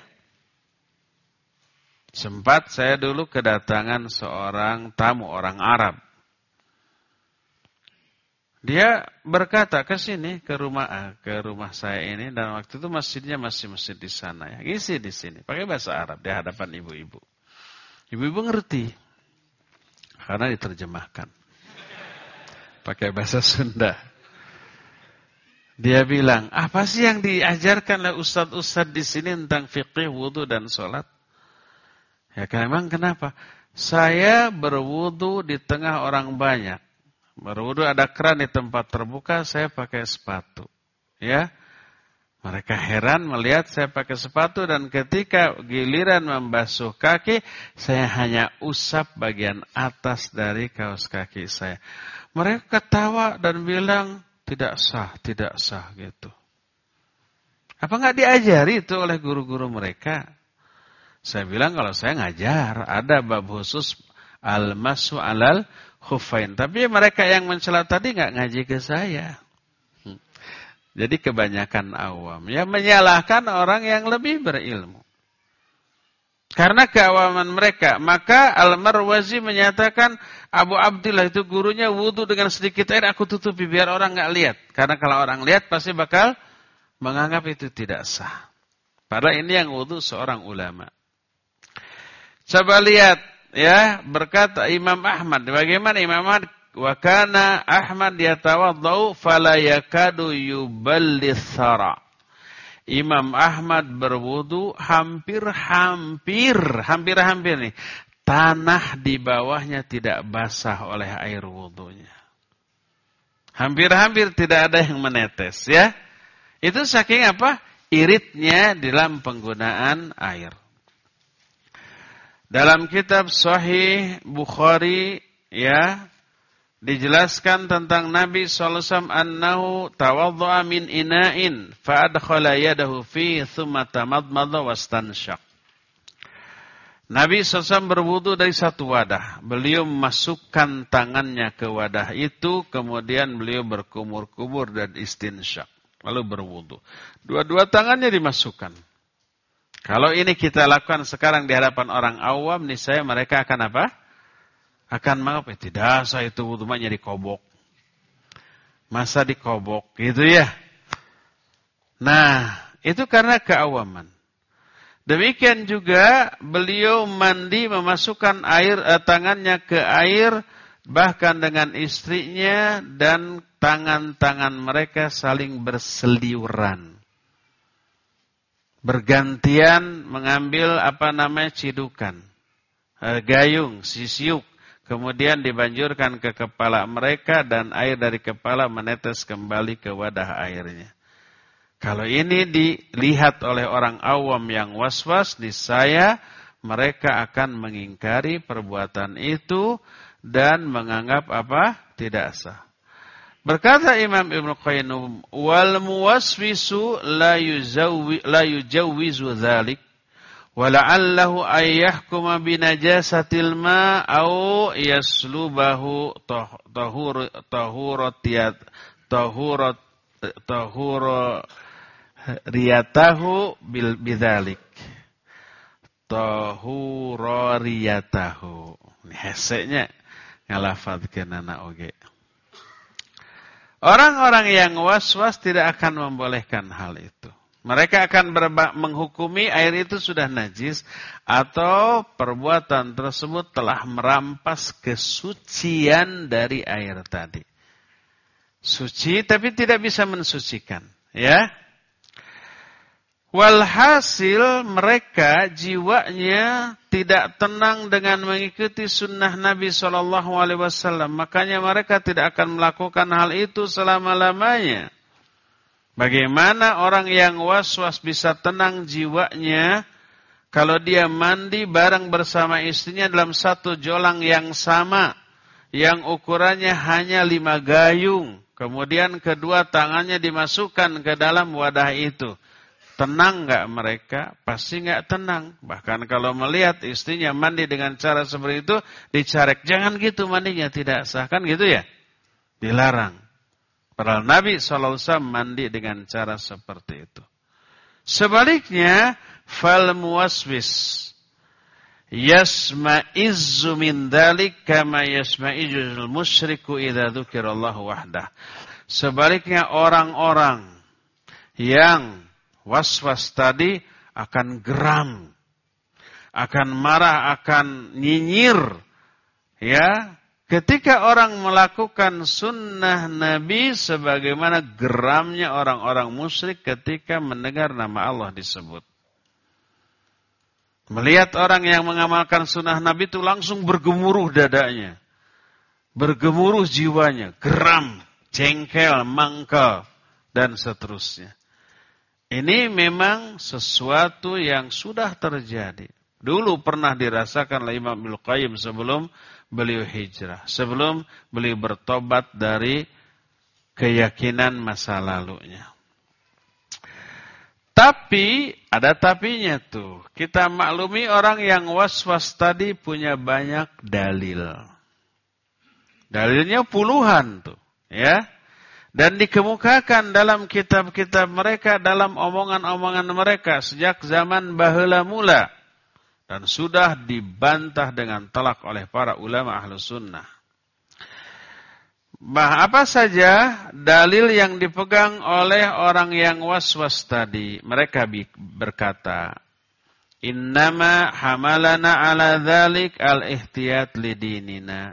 Sempat saya dulu kedatangan seorang tamu, orang Arab. Dia berkata ke sini, ke rumah ke rumah saya ini, dan waktu itu masjidnya masih masjid di sana, ya. Ngisi di sini, pakai bahasa Arab di hadapan ibu-ibu. Ibu-ibu ngerti, karena diterjemahkan. Pakai bahasa Sunda. Dia bilang, apa sih yang diajarkan oleh ustadz-ustadz di sini tentang fikih, wudu dan sholat? Ya kan, memang kenapa? Saya berwudu di tengah orang banyak. Berwudu ada keran di tempat terbuka, saya pakai sepatu. Ya, mereka heran melihat saya pakai sepatu dan ketika giliran membasuh kaki, saya hanya usap bagian atas dari kaos kaki saya. Mereka ketawa dan bilang, tidak sah, tidak sah gitu. Apa enggak diajari itu oleh guru-guru mereka? Saya bilang kalau saya ngajar, ada bab khusus al-masu alal khuffain. Tapi mereka yang mencela tadi enggak ngaji ke saya. Jadi kebanyakan awam. Ya menyalahkan orang yang lebih berilmu. Karena keawaman mereka. Maka Al-Marwazi menyatakan, Abu Abdillah itu gurunya wudu dengan sedikit air, aku tutupi biar orang enggak lihat. Karena kalau orang lihat pasti bakal menganggap itu tidak sah. Padahal ini yang wudu seorang ulama. Coba lihat, ya, berkata Imam Ahmad. Bagaimana Imam Ahmad? Wa kana Ahmad yatawaddau fala yakadu yuballis thara. Imam Ahmad berwudu hampir-hampir, hampir-hampir nih, tanah di bawahnya tidak basah oleh air wudunya. Hampir-hampir tidak ada yang menetes, ya. Itu saking apa? Iritnya dalam penggunaan air. Dalam kitab Sahih Bukhari, ya, dijelaskan tentang Nabi sallallahu alaihi wasallam annahu tawaddaa min ina'in fa adkhala yadahu fi thumma tamadmada wastanshaq. Nabi sallallahu alaihi wasallam berwudu dari satu wadah. Beliau memasukkan tangannya ke wadah itu, kemudian beliau berkumur-kumur dan istinshaq, lalu berwudu. Dua-dua tangannya dimasukkan. Kalau ini kita lakukan sekarang di hadapan orang awam, niscaya mereka akan apa? Akan mengapa? Tidak, saya itu wudunya dikobok. Masa dikobok, gitu ya. Nah, itu karena keawaman. Demikian juga beliau mandi memasukkan air eh, tangannya ke air, bahkan dengan istrinya, dan tangan-tangan mereka saling berseliuran. Bergantian mengambil apa namanya cidukan, eh, gayung, sisiuk. Kemudian dibanjurkan ke kepala mereka dan air dari kepala menetes kembali ke wadah airnya. Kalau ini dilihat oleh orang awam yang was-was, niscaya mereka akan mengingkari perbuatan itu dan menganggap apa? Tidak sah. Berkata Imam Ibnu Qayyim, wal muwaswisu la yuzawwi la yujawwizu dzalik wa la'allahu ay yahkuma bi najasatil ma aw yaslubahu tahur tahuratiyat tahurat tahuriyatahu bil bidzalik. Tahuriyatahu. Ini heseknya ngalafadzkeun anak oge. Orang-orang yang was-was tidak akan membolehkan hal itu. Mereka akan menghukumi air itu sudah najis atau perbuatan tersebut telah merampas kesucian dari air tadi. Suci tapi tidak bisa mensucikan, ya. Walhasil mereka jiwanya tidak tenang dengan mengikuti sunnah Nabi shallallahu alaihi wasallam. Makanya mereka tidak akan melakukan hal itu selama-lamanya. Bagaimana orang yang was-was bisa tenang jiwanya kalau dia mandi bareng bersama istrinya dalam satu jolang yang sama, yang ukurannya hanya lima gayung. Kemudian kedua tangannya dimasukkan ke dalam wadah itu. Tenang enggak mereka? Pasti enggak tenang. Bahkan kalau melihat istrinya mandi dengan cara seperti itu, dicarek. Jangan gitu mandinya, tidak sah. Kan gitu ya? Dilarang. Padahal Nabi shallallahu alaihi wasallam mandi dengan cara seperti itu. Sebaliknya, fal muwaswis yasma'izzu min dzalik kama yasma'izul musyriku idza dzukirallahu wahdah. Sebaliknya orang-orang yang was-was tadi akan geram, akan marah, akan nyinyir, ya, ketika orang melakukan sunnah Nabi sebagaimana geramnya orang-orang musyrik ketika mendengar nama Allah disebut. Melihat orang yang mengamalkan sunnah Nabi itu langsung bergemuruh dadanya, bergemuruh jiwanya, geram, jengkel, mangkel, dan seterusnya. Ini memang sesuatu yang sudah terjadi. Dulu pernah dirasakan oleh Imam Ibnu Qayyim sebelum beliau hijrah. Sebelum beliau bertobat dari keyakinan masa lalunya. Tapi, ada tapinya tuh. Kita maklumi orang yang was-was tadi punya banyak dalil. Dalilnya puluhan tuh. Ya. Dan dikemukakan dalam kitab-kitab mereka, dalam omongan-omongan mereka sejak zaman baheula mula. Dan sudah dibantah dengan telak oleh para ulama ahlus sunnah. Bah, apa saja dalil yang dipegang oleh orang yang was-was tadi? Mereka berkata, innama hamalana ala dzalik al-ihtiyat lidinina.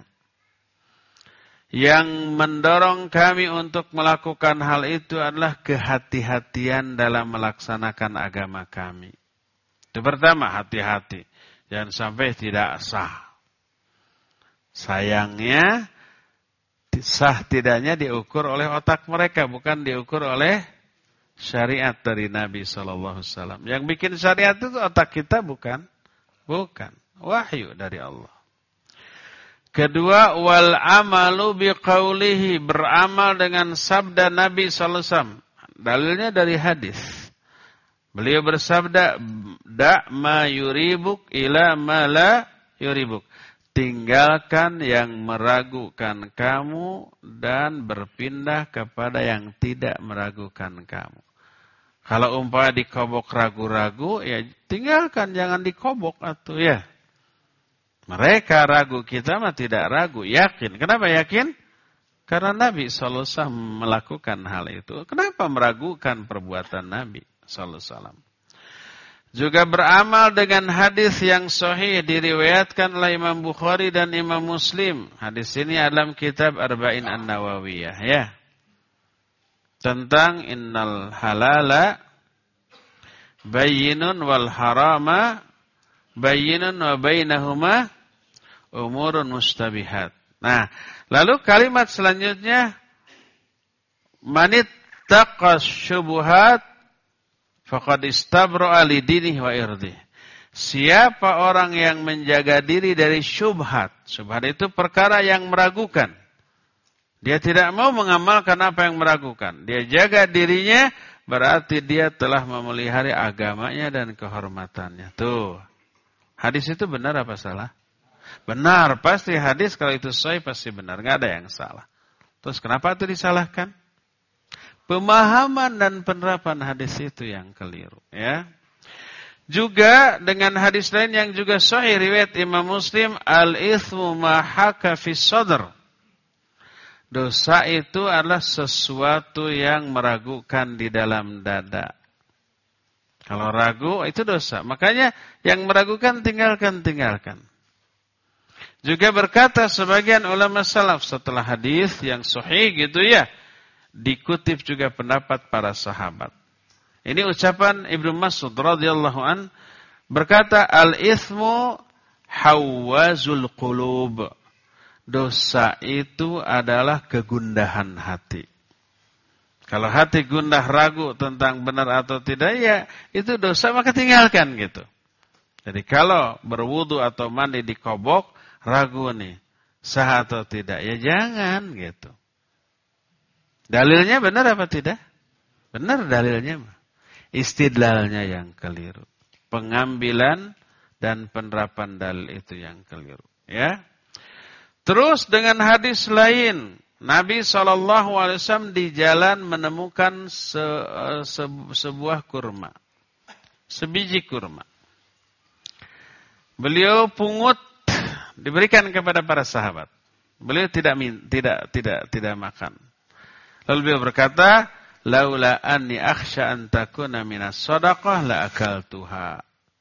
Yang mendorong kami untuk melakukan hal itu adalah kehati-hatian dalam melaksanakan agama kami. Itu pertama, hati-hati. Jangan sampai tidak sah. Sayangnya, sah tidaknya diukur oleh otak mereka, bukan diukur oleh syariat dari Nabi shallallahu alaihi wasallam. Yang bikin syariat itu otak kita bukan? Bukan. Wahyu dari Allah. Kedua, wal amalu biqaulihi, beramal dengan sabda Nabi sallallahu alaihi wasallam. Dalilnya dari hadis. Beliau bersabda, da ma yuribuk ila ma la yuribuk. Tinggalkan yang meragukan kamu dan berpindah kepada yang tidak meragukan kamu. Kalau umpama dikobok ragu-ragu, ya tinggalkan, jangan dikobok atuh ya. Mereka ragu, kita mah tidak ragu, yakin. Kenapa yakin? Karena Nabi shallallahu alaihi wasallam melakukan hal itu. Kenapa meragukan perbuatan Nabi shallallahu alaihi wasallam? Juga beramal dengan hadis yang sahih diriwayatkan oleh Imam Bukhari dan Imam Muslim. Hadis ini dalam kitab Arba'in An-Nawawiyah, ya. Tentang innal halala bayyinun wal harama bayyinun wa bainahuma umurun mustabihat. Nah, lalu kalimat selanjutnya, manit taqas syubhat faqad istabra'a li dinihi wa irdihi. Siapa orang yang menjaga diri dari syubhat. Syubhat itu perkara yang meragukan. Dia tidak mau mengamalkan apa yang meragukan. Dia jaga dirinya, berarti dia telah memelihara agamanya dan kehormatannya. Tuh. Hadis itu benar apa salah? Benar. Pasti hadis kalau itu sahih pasti benar. Nggak ada yang salah. Terus kenapa itu disalahkan? Pemahaman dan penerapan hadis itu yang keliru. Ya. Juga dengan hadis lain yang juga sahih riwayat Imam Muslim, al-ithmu ma haka fis sadr. Dosa itu adalah sesuatu yang meragukan di dalam dada. Kalau ragu itu dosa. Makanya yang meragukan tinggalkan, tinggalkan. Juga berkata sebagian ulama salaf setelah hadis yang sahih gitu ya, dikutip juga pendapat para sahabat. Ini ucapan Ibnu Mas'ud radhiyallahu an berkata, al-ithmu hawazul qulub. Dosa itu adalah kegundahan hati. Kalau hati gundah ragu tentang benar atau tidak, ya itu dosa, maka tinggalkan gitu. Jadi kalau berwudu atau mandi di kobok, ragu nih, sah atau tidak, ya jangan gitu. Dalilnya benar apa tidak? Benar dalilnya. Istidlalnya yang keliru. Pengambilan dan penerapan dalil itu yang keliru. Ya. Terus dengan hadis lain, Nabi shallallahu alaihi wasallam di jalan menemukan se, se, sebuah kurma. Sebiji kurma. Beliau pungut, diberikan kepada para sahabat. Beliau tidak tidak tidak tidak makan. Lalu beliau berkata, laula anni akhsha an takuna minas shadaqah la akaltuha.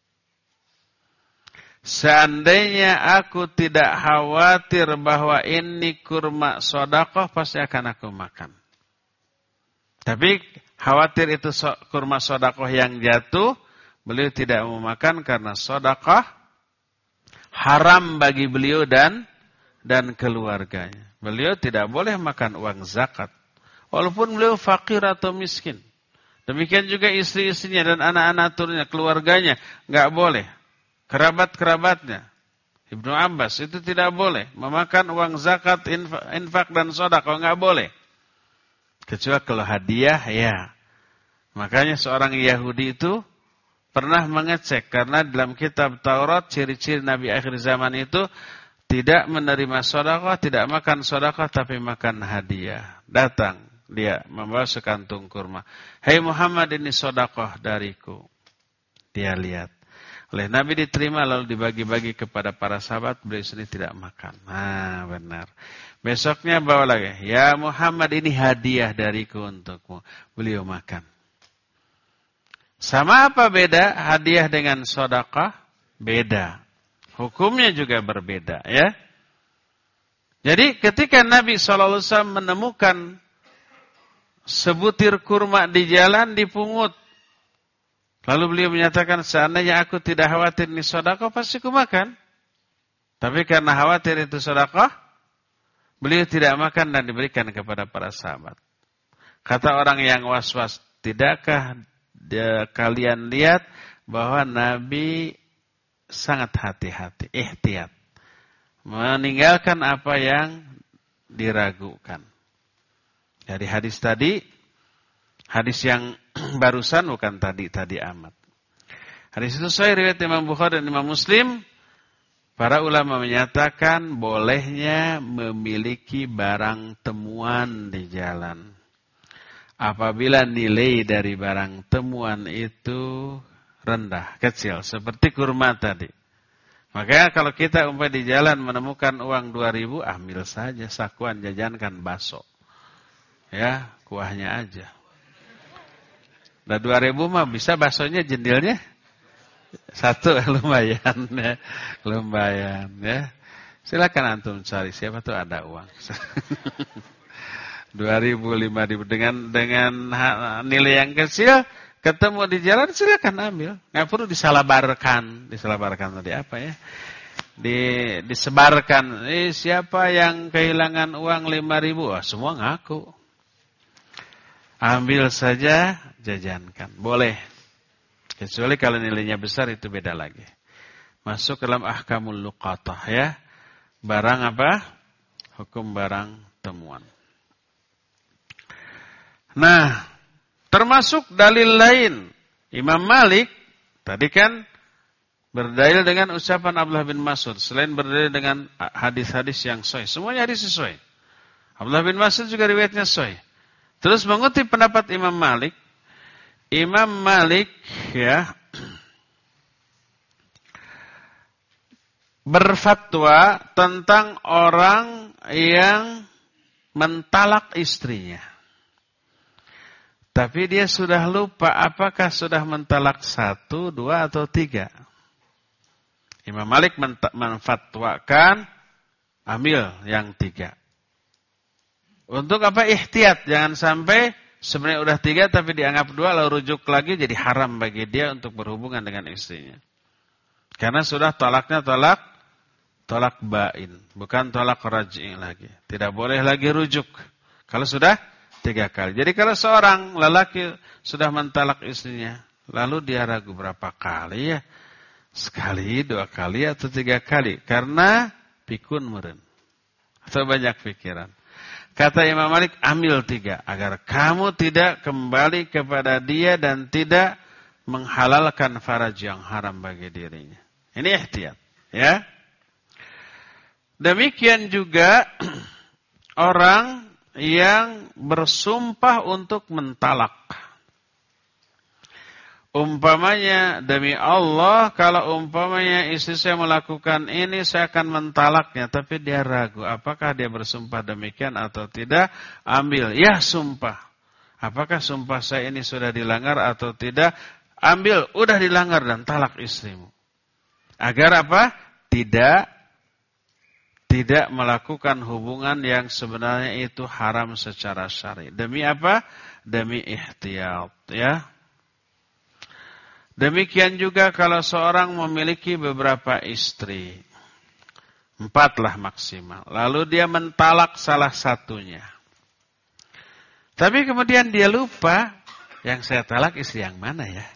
Seandainya aku tidak khawatir bahwa ini kurma sedekah, pasti akan aku makan. Tapi khawatir itu kurma sedekah yang jatuh, beliau tidak mau makan karena sedekah haram bagi beliau dan dan keluarganya. Beliau tidak boleh makan uang zakat. Walaupun beliau fakir atau miskin. Demikian juga istri-istrinya dan anak-anak turunnya, keluarganya, enggak boleh. Kerabat-kerabatnya. Ibnu Abbas itu tidak boleh memakan uang zakat, infak dan sedekah, enggak boleh. Kecuali kalau hadiah, ya. Makanya seorang Yahudi itu pernah mengecek karena dalam kitab Taurat ciri-ciri nabi akhir zaman itu tidak menerima sedekah, tidak makan sedekah tapi makan hadiah. Datang dia membawa sekantung kurma. Hai Muhammad, ini sedekah dariku. Dia lihat. Oleh Nabi diterima lalu dibagi-bagi kepada para sahabat, beliau sendiri tidak makan. Nah, benar. Besoknya bawa lagi, ya Muhammad, ini hadiah dariku untukmu. Beliau makan. Sama apa beda hadiah dengan sedekah? Beda. Hukumnya juga berbeda, ya. Jadi ketika Nabi shallallahu alaihi wasallam menemukan sebutir kurma di jalan, dipungut. Lalu beliau menyatakan, seandainya aku tidak khawatir ini sedekah, pasti aku makan. Tapi karena khawatir itu sedekah, beliau tidak makan dan diberikan kepada para sahabat. Kata orang yang was-was, tidakkah dia, kalian lihat bahwa Nabi sangat hati-hati, ihtiyat. Meninggalkan apa yang diragukan. Dari hadis tadi, hadis yang barusan bukan tadi, tadi amat. Hadis itu sahih riwayat Imam Bukhari dan Imam Muslim. Para ulama menyatakan bolehnya memiliki barang temuan di jalan. Apabila nilai dari barang temuan itu rendah, kecil, seperti kurma tadi. Makanya kalau kita umpamanya di jalan menemukan uang dua ribu, ambil saja sakuan, jajankan bakso. Ya, kuahnya aja. Nah dua ribu mah bisa baksonya jendilnya satu, lumayan ya. Lumayan ya. Silakan antum cari, siapa tuh ada uang. dua ribu, lima ribu dengan dengan nilai yang kecil ketemu di jalan, silakan ambil. Enggak perlu disalabarkan. Disalabarkan tadi apa ya? Di disebarkan. Eh siapa yang kehilangan uang lima ribu? Wah, semua ngaku. Ambil saja, jajankan. Boleh. Kecuali kalau nilainya besar itu beda lagi. Masuk dalam ahkamul luqatah ya. Barang apa? Hukum barang temuan. Nah, termasuk dalil lain. Imam Malik tadi kan berdalil dengan ucapan Abdullah bin Mas'ud. Selain berdalil dengan hadis-hadis yang sahih. Semuanya hadis sesuai. Abdullah bin Mas'ud juga riwayatnya sahih. Terus mengutip pendapat Imam Malik. Imam Malik ya berfatwa tentang orang yang mentalak istrinya. Tapi dia sudah lupa apakah sudah mentalak satu, dua, atau tiga. Imam Malik menfatwakan ambil yang tiga. Untuk apa? Ihtiyat. Jangan sampai sebenarnya udah tiga tapi dianggap dua lalu rujuk lagi jadi haram bagi dia untuk berhubungan dengan istrinya. Karena sudah tolaknya tolak tolak bain, bukan tolak raj'i lagi. Tidak boleh lagi rujuk kalau sudah tiga kali. Jadi kalau seorang lelaki sudah mentalak istrinya, lalu dia ragu berapa kali ya? Sekali, dua kali atau tiga kali? Karena pikun meren atau banyak pikiran. Kata Imam Malik, ambil tiga. Agar kamu tidak kembali kepada dia dan tidak menghalalkan faraj yang haram bagi dirinya. Ini ihtiyat. Ya. Demikian juga orang yang bersumpah untuk mentalak. Umpamanya, demi Allah, kalau umpamanya istri saya melakukan ini, saya akan mentalaknya. Tapi dia ragu, apakah dia bersumpah demikian atau tidak? Ambil, ya sumpah. Apakah sumpah saya ini sudah dilanggar atau tidak? Ambil, udah dilanggar dan talak istrimu. Agar apa? Tidak, tidak melakukan hubungan yang sebenarnya itu haram secara syar'i. Demi apa? Demi ihtiyat, ya. Demikian juga kalau seorang memiliki beberapa istri. Empatlah maksimal. Lalu dia mentalak salah satunya. Tapi kemudian dia lupa, yang saya talak istri yang mana ya?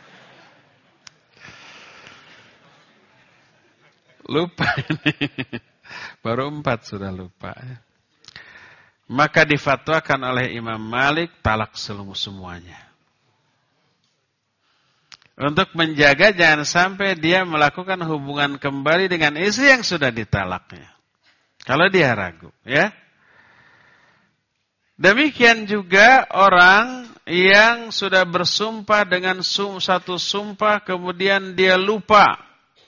Lupa ini. Baru empat sudah lupa. Maka difatwakan oleh Imam Malik, talak seluruh semuanya. Untuk menjaga jangan sampai dia melakukan hubungan kembali dengan istri yang sudah ditalaknya. Kalau dia ragu, ya. Demikian juga orang yang sudah bersumpah dengan sum, satu sumpah kemudian dia lupa.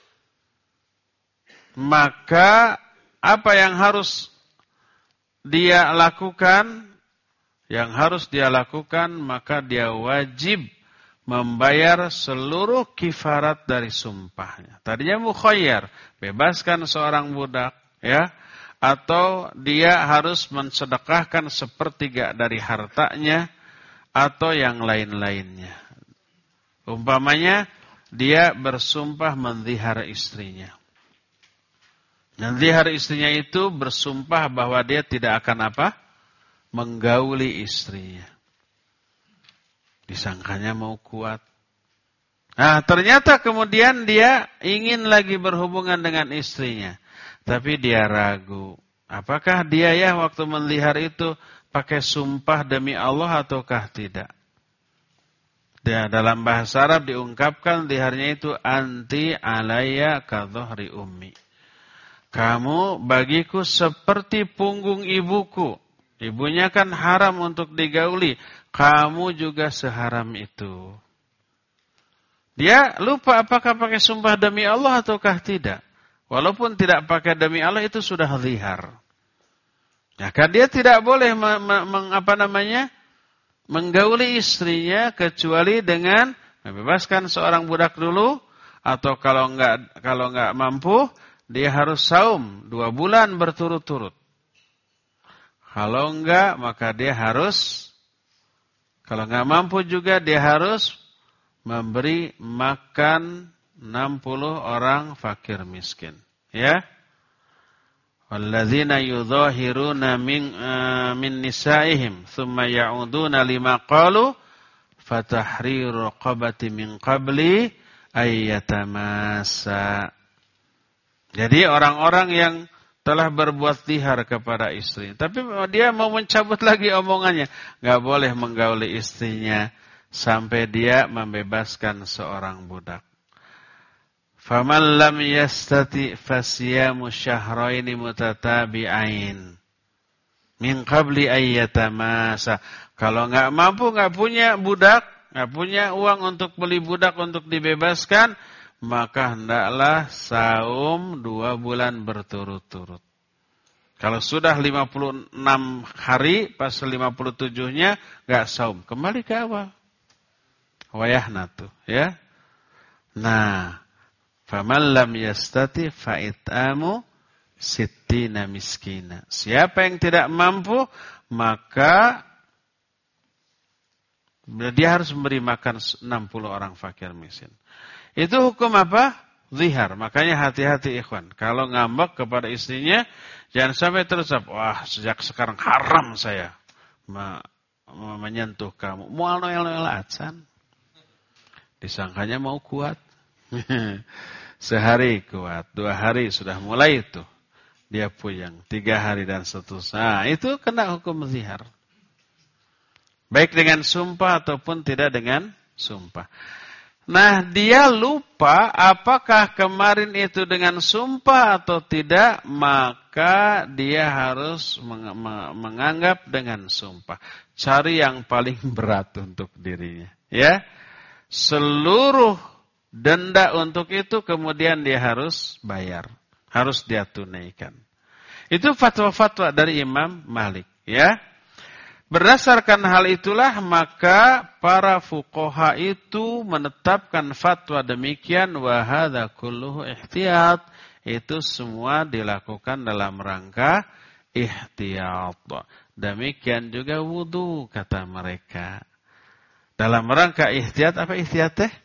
Maka apa yang harus dia lakukan? Yang harus dia lakukan maka dia wajib membayar seluruh kifarat dari sumpahnya. Tadinya mukhayyar, bebaskan seorang budak, ya, atau dia harus mensedekahkan sepertiga dari hartanya, atau yang lain-lainnya. Umpamanya, dia bersumpah menzihar istrinya. Menzihar istrinya itu bersumpah bahwa dia tidak akan apa? Menggauli istrinya. Disangkanya mau kuat. Nah, ternyata kemudian dia ingin lagi berhubungan dengan istrinya. Tapi dia ragu. Apakah dia ya waktu melihar itu pakai sumpah demi Allah ataukah tidak? Dan dalam bahasa Arab diungkapkan liharnya itu anti alayya kadhahri ummi. Kamu bagiku seperti punggung ibuku. Ibunya kan haram untuk digauli. Kamu juga seharam itu. Dia lupa apakah pakai sumpah demi Allah ataukah tidak. Walaupun tidak pakai demi Allah itu sudah zihar. Ya kan dia tidak boleh me, me, me, apa namanya? Menggauli istrinya kecuali dengan membebaskan seorang budak dulu, atau kalau enggak kalau enggak mampu dia harus saum dua bulan berturut-turut. Kalau enggak maka dia harus, kalau enggak mampu juga dia harus memberi makan enam puluh orang fakir miskin. Ya. Walladzina yudhahiruna min uh, min nisaihim thumma ya'uduna lima qalu fatahriru raqabati min qabli ayyatamasa. Jadi orang-orang yang telah berbuat zihar kepada istri, tapi dia mau mencabut lagi omongannya, enggak boleh menggauli istrinya sampai dia membebaskan seorang budak. Faman lam yastati fasiyamu syahraini mutatabi'ain min qabli ayyatamasa. Kalau enggak mampu, enggak punya budak, enggak punya uang untuk beli budak untuk dibebaskan, maka hendaklah saum dua bulan berturut-turut. Kalau sudah lima puluh enam hari, pas lima puluh tujuh-nya enggak saum, kembali ke awal. Wayahna tuh, ya. Nah, faman lam yastati fa'itamu sittina miskina. Siapa yang tidak mampu, maka dia harus memberi makan enam puluh orang fakir miskin. Itu hukum apa? Zihar. Makanya hati-hati ikhwan. Kalau ngambek kepada istrinya, jangan sampai terucap, wah sejak sekarang haram saya me me menyentuh kamu. Mual noel-noel acan. Disangkanya mau kuat. Sehari kuat, dua hari sudah mulai itu. Dia puyeng, tiga hari dan seterusnya. Nah, itu kena hukum zihar. Baik dengan sumpah ataupun tidak dengan sumpah. Nah, dia lupa apakah kemarin itu dengan sumpah atau tidak, maka dia harus meng menganggap dengan sumpah. Cari yang paling berat untuk dirinya. Ya, seluruh denda untuk itu kemudian dia harus bayar. Harus dia tunaikan. Itu fatwa-fatwa dari Imam Malik. Ya. Berdasarkan hal itulah maka para fuqaha itu menetapkan fatwa demikian, wa hadza kulluhu ihtiyat. Itu semua dilakukan dalam rangka ihtiyat. Demikian juga wudu kata mereka. Dalam rangka ihtiyat, apa ihtiyat teh?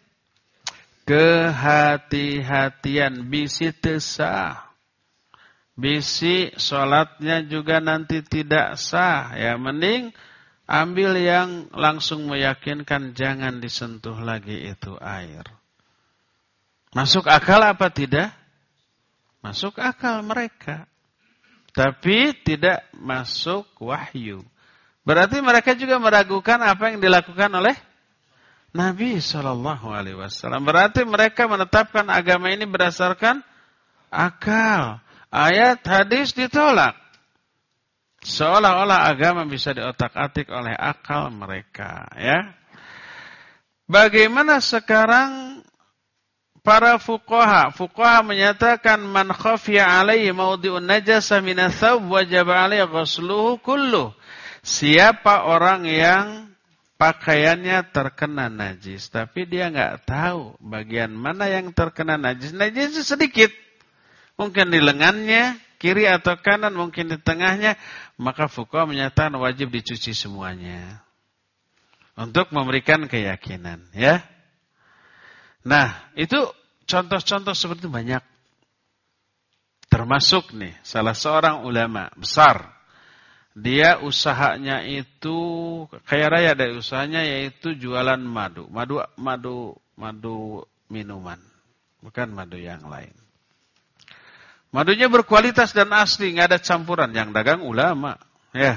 Kehati-hatian, bisi teu sah. Bisi sholatnya juga nanti tidak sah. Ya mending ambil yang langsung meyakinkan jangan disentuh lagi itu air. Masuk akal apa tidak? Masuk akal mereka. Tapi tidak masuk wahyu. Berarti mereka juga meragukan apa yang dilakukan oleh Nabi shallallahu alaihi wasallam. Berarti mereka menetapkan agama ini berdasarkan akal. Ayat hadis ditolak. Seolah-olah agama bisa diotak-atik oleh akal mereka. Ya. Bagaimana sekarang para fuqaha? Fuqaha menyatakan man khafiya alaihi mawdi'un najasa minas thawb wajib alaihi ghusluhu kulluh. Siapa orang yang pakaiannya terkena najis, tapi dia enggak tahu bagian mana yang terkena najis. Najis sedikit. Mungkin di lengannya, kiri atau kanan, mungkin di tengahnya, maka fuqaha menyatakan wajib dicuci semuanya. Untuk memberikan keyakinan, ya. Nah, itu contoh-contoh seperti itu banyak. Termasuk nih, salah seorang ulama besar. Dia usahanya itu, kaya raya dari usahanya yaitu jualan madu. Madu, madu, madu minuman. Bukan madu yang lain. Madunya berkualitas dan asli, nggak ada campuran. Yang dagang ulama, ya.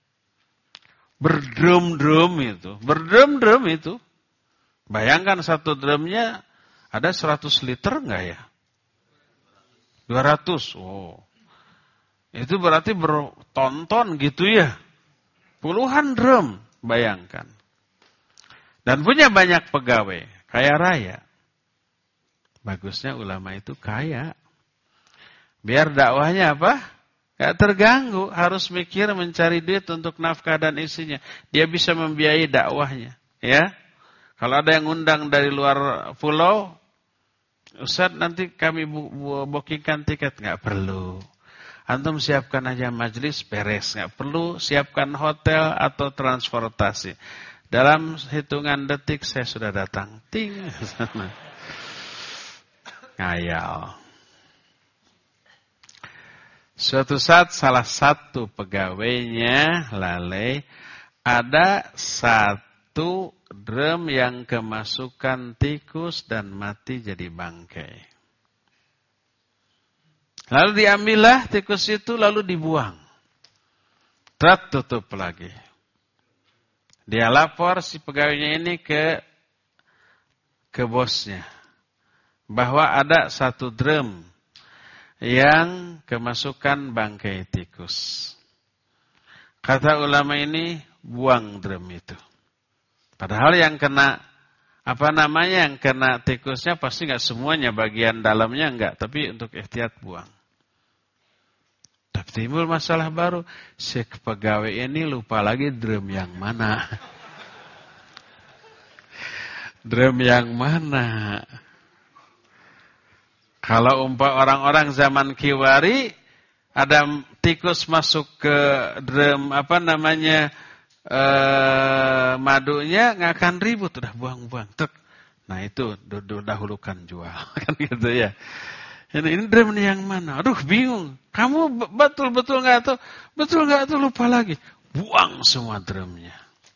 Berdrum-drum itu, berdrum-drum itu. Bayangkan satu drumnya ada seratus liter nggak ya? dua ratus. Oh, itu berarti bertonton gitu ya. Puluhan drum, bayangkan. Dan punya banyak pegawai, kaya raya. Bagusnya ulama itu kaya. Biar dakwahnya apa? Gak terganggu. Harus mikir mencari duit untuk nafkah dan isinya. Dia bisa membiayai dakwahnya. Ya. Kalau ada yang undang dari luar pulau, Ustaz nanti kami bookingkan tiket. Gak perlu. Antum siapkan aja majelis beres. Gak perlu siapkan hotel atau transportasi. Dalam hitungan detik saya sudah datang. Ting. Ngayal. Suatu saat salah satu pegawainya lalai, ada satu satu drum yang kemasukan tikus dan mati jadi bangkai. Lalu diambillah tikus itu lalu dibuang. Trat tutup lagi. Dia lapor si pegawainya ini ke ke bosnya bahwa ada satu drum yang kemasukan bangkai tikus. Kata ulama ini, buang drum itu. Padahal yang kena, apa namanya, yang kena tikusnya pasti nggak semuanya, bagian dalamnya enggak, tapi untuk ihtiyat buang. Tapi timbul masalah baru, si pegawai ini lupa lagi drum yang mana. Drum yang mana? Kalau umpah orang-orang zaman Kiwari, ada tikus masuk ke drum apa namanya eh, madunya, nggak akan ribut, udah buang-buang. Nah itu dahulukan jual, kan gitu ya. Ini, ini drum yang mana? Aduh bingung. Kamu betul-betul nggak tahu, betul nggak tahu, lupa lagi. Buang semua drumnya.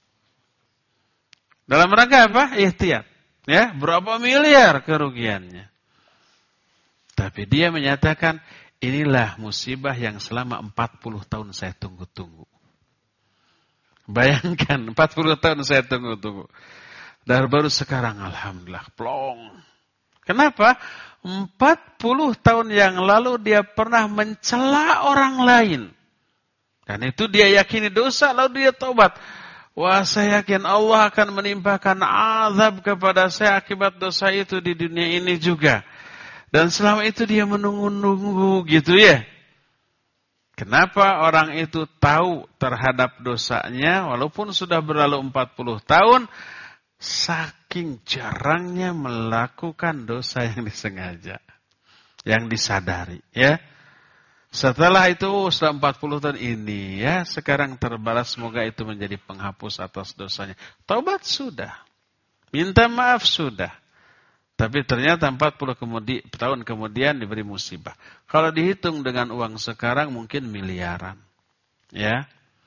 Dalam rangka apa? Ihtiyat. Ya, berapa miliar kerugiannya. Tapi dia menyatakan, inilah musibah yang selama empat puluh tahun saya tunggu-tunggu. Bayangkan, empat puluh tahun saya tunggu-tunggu. Dan baru sekarang, alhamdulillah, plong. Kenapa? empat puluh tahun yang lalu dia pernah mencela orang lain. Dan itu dia yakini dosa, lalu dia taubat. Wah, saya yakin Allah akan menimpakan azab kepada saya akibat dosa itu di dunia ini juga. Dan selama itu dia menunggu-nunggu gitu ya. Kenapa orang itu tahu terhadap dosanya walaupun sudah berlalu empat puluh tahun, saking jarangnya melakukan dosa yang disengaja, yang disadari ya. Setelah itu sudah empat puluh tahun ini ya, sekarang terbalas, semoga itu menjadi penghapus atas dosanya. Taubat sudah. Minta maaf sudah. Tapi ternyata empat puluh kemudi, tahun kemudian diberi musibah. Kalau dihitung dengan uang sekarang mungkin miliaran. Ya.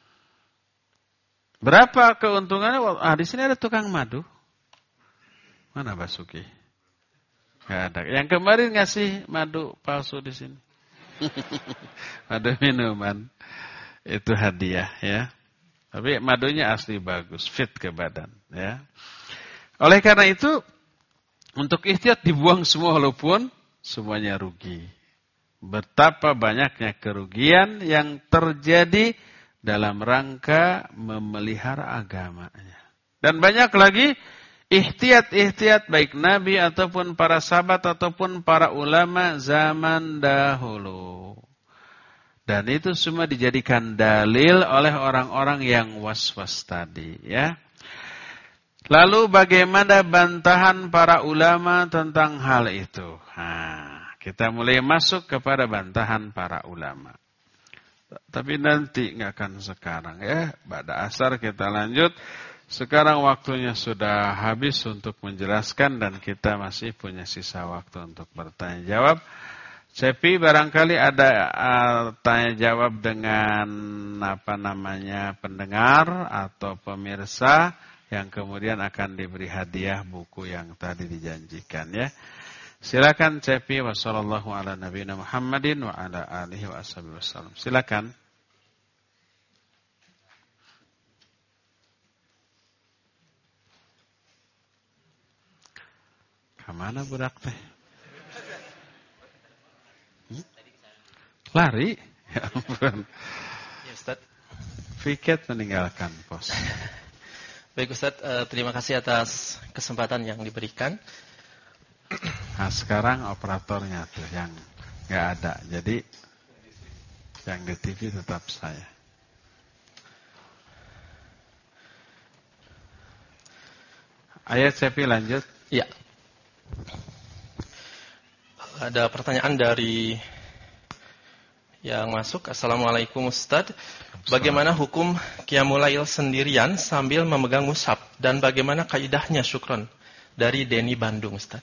Berapa keuntungannya? Ah, di sini ada tukang madu. Mana Basuki? Enggak ada. Yang kemarin ngasih madu palsu di sini. Madu minuman. Itu hadiah ya. Tapi madunya asli bagus, fit ke badan ya. Oleh karena itu, untuk ihtiyat dibuang semua walaupun semuanya rugi. Betapa banyaknya kerugian yang terjadi dalam rangka memelihara agamanya. Dan banyak lagi ihtiyat-ihtiyat baik Nabi ataupun para sahabat ataupun para ulama zaman dahulu. Dan itu semua dijadikan dalil oleh orang-orang yang was-was tadi ya. Lalu bagaimana bantahan para ulama tentang hal itu? Nah, kita mulai masuk kepada bantahan para ulama. Tapi nanti nggak akan sekarang ya. Pada asar kita lanjut. Sekarang waktunya sudah habis untuk menjelaskan dan kita masih punya sisa waktu untuk bertanya jawab. Cepi barangkali ada uh, tanya jawab dengan apa namanya pendengar atau pemirsa yang kemudian akan diberi hadiah buku yang tadi dijanjikan ya. Silakan Cepi. Wassallallahu ala nabiyina Muhammadin wa ala alihi wa ashabihi wasallam. Silakan. Kemana budak teh? Hmm? Lari? Ya ampun. Ya Ustaz. Fiket meninggalkan pos. Baik Ustaz, uh, terima kasih atas kesempatan yang diberikan. Nah sekarang operatornya tuh yang nggak ada, jadi yang di T V tetap saya. Ayat Cepi lanjut. Ya. Ada pertanyaan dari yang masuk. Assalamualaikum Ustaz. Bagaimana hukum qiyamul lail sendirian sambil memegang mushaf dan bagaimana kaidahnya? Syukron. Dari Denny Bandung Ustaz.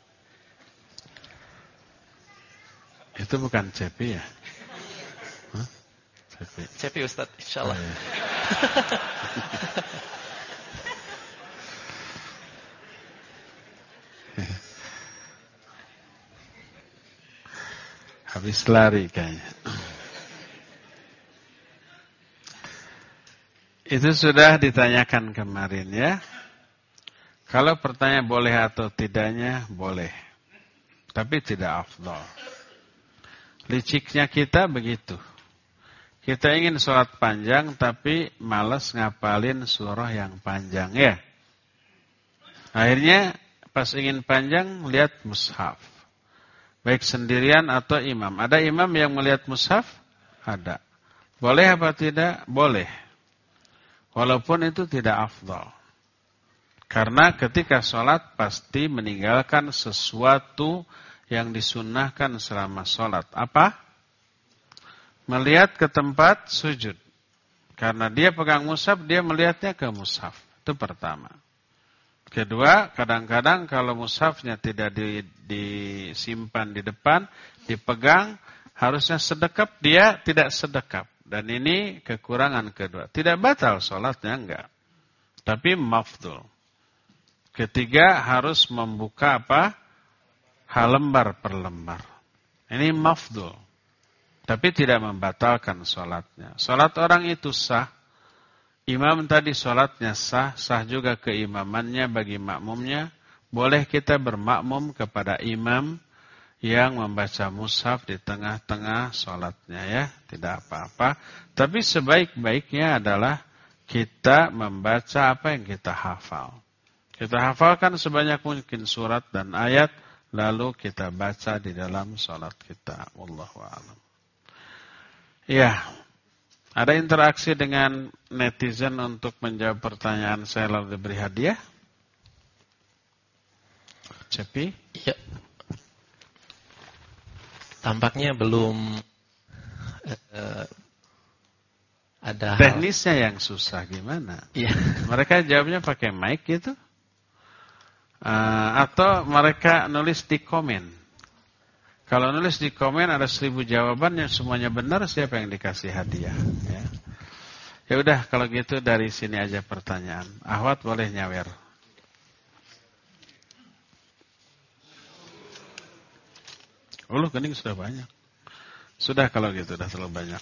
Itu bukan Cepi ya? Hah? Cepi. Cepi Ustaz, insyaallah. Oh, iya. Habis lari kayaknya. Itu sudah ditanyakan kemarin ya. Kalau pertanyaan boleh atau tidaknya, boleh. Tapi tidak afdal. Liciknya kita begitu. Kita ingin sholat panjang tapi malas ngapalin surah yang panjang ya. Akhirnya pas ingin panjang lihat mushaf. Baik sendirian atau imam. Ada imam yang melihat mushaf? Ada. Boleh apa tidak? Boleh. Walaupun itu tidak afdal. Karena ketika sholat pasti meninggalkan sesuatu yang disunnahkan selama sholat. Apa? Melihat ke tempat sujud. Karena dia pegang mushaf, dia melihatnya ke mushaf. Itu pertama. Kedua, kadang-kadang kalau mushafnya tidak di, disimpan di depan, dipegang, harusnya sedekap, dia tidak sedekap. Dan ini kekurangan kedua. Tidak batal sholatnya, enggak. Tapi mafdul. Ketiga, harus membuka apa? Halembar per lembar. Ini mafdul. Tapi tidak membatalkan sholatnya. Sholat orang itu sah. Imam tadi sholatnya sah. Sah juga keimamannya bagi makmumnya. Boleh kita bermakmum kepada imam yang membaca mushaf di tengah-tengah sholatnya ya. Tidak apa-apa. Tapi sebaik-baiknya adalah kita membaca apa yang kita hafal. Kita hafalkan sebanyak mungkin surat dan ayat, lalu kita baca di dalam sholat kita. Wallahu a'lam. Ya, ada interaksi dengan netizen untuk menjawab pertanyaan saya lalu diberi hadiah? Cepi? Iya. Tampaknya belum uh, ada teknisnya hal yang susah gimana? Iya. Mereka jawabnya pakai mic gitu? Uh, atau mereka nulis di komen. Kalau nulis di komen ada seribu jawaban yang semuanya benar, siapa yang dikasih hadiah? Ya, ya udah kalau gitu dari sini aja pertanyaan. Ahwat boleh nyawer. Uluh kening sudah banyak. Sudah kalau gitu sudah terlalu banyak.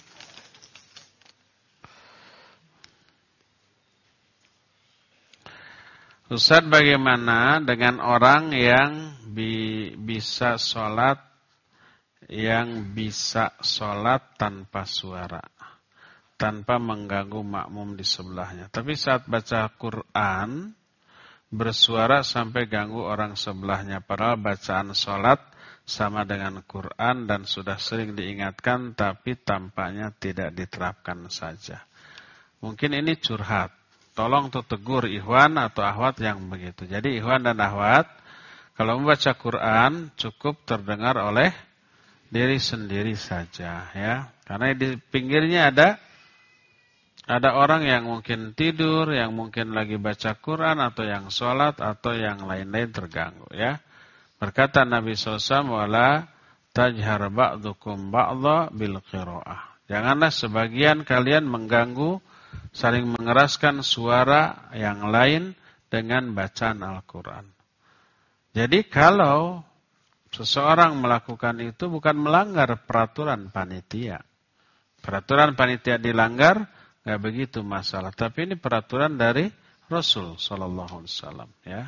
Ustaz, bagaimana dengan orang yang bi bisa sholat yang bisa sholat tanpa suara, tanpa mengganggu makmum di sebelahnya. Tapi saat baca Quran bersuara sampai ganggu orang sebelahnya. Padahal bacaan sholat sama dengan Quran dan sudah sering diingatkan, tapi tampaknya tidak diterapkan saja. Mungkin ini curhat. Tolong tuh tegur ikhwan atau akhwat yang begitu. Jadi ikhwan dan akhwat, kalau membaca Quran cukup terdengar oleh diri sendiri saja ya. Karena di pinggirnya ada ada orang yang mungkin tidur, yang mungkin lagi baca Quran atau yang sholat atau yang lain-lain terganggu ya. Berkata Nabi shallallahu alaihi wasallam, "Wala tajhar ba'dukum ba'dha bil qira'ah." Janganlah sebagian kalian mengganggu, saling mengeraskan suara yang lain dengan bacaan Al-Quran. Jadi kalau seseorang melakukan itu bukan melanggar peraturan panitia. Peraturan panitia dilanggar, nggak begitu masalah. Tapi ini peraturan dari Rasul Sallallahu Alaihi Wasallam. Ya.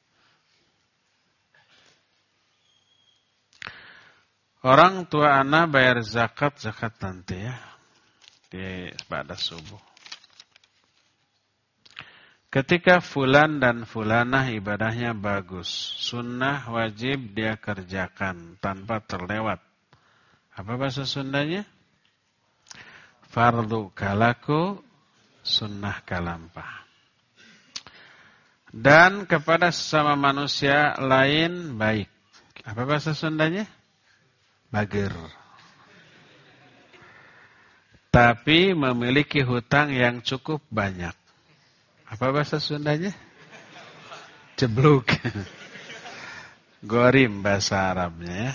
Orang tua anak bayar zakat, zakat nanti ya. Di pada subuh. Ketika fulan dan fulanah ibadahnya bagus, sunnah wajib dia kerjakan tanpa terlewat. Apa bahasa Sundanya? Fardu kalaku, sunnah kalampah. Dan kepada sesama manusia lain baik. Apa bahasa Sundanya? Bager. Tapi memiliki hutang yang cukup banyak. Apa bahasa Sundanya? Cebluk. Gorim bahasa Arabnya ya.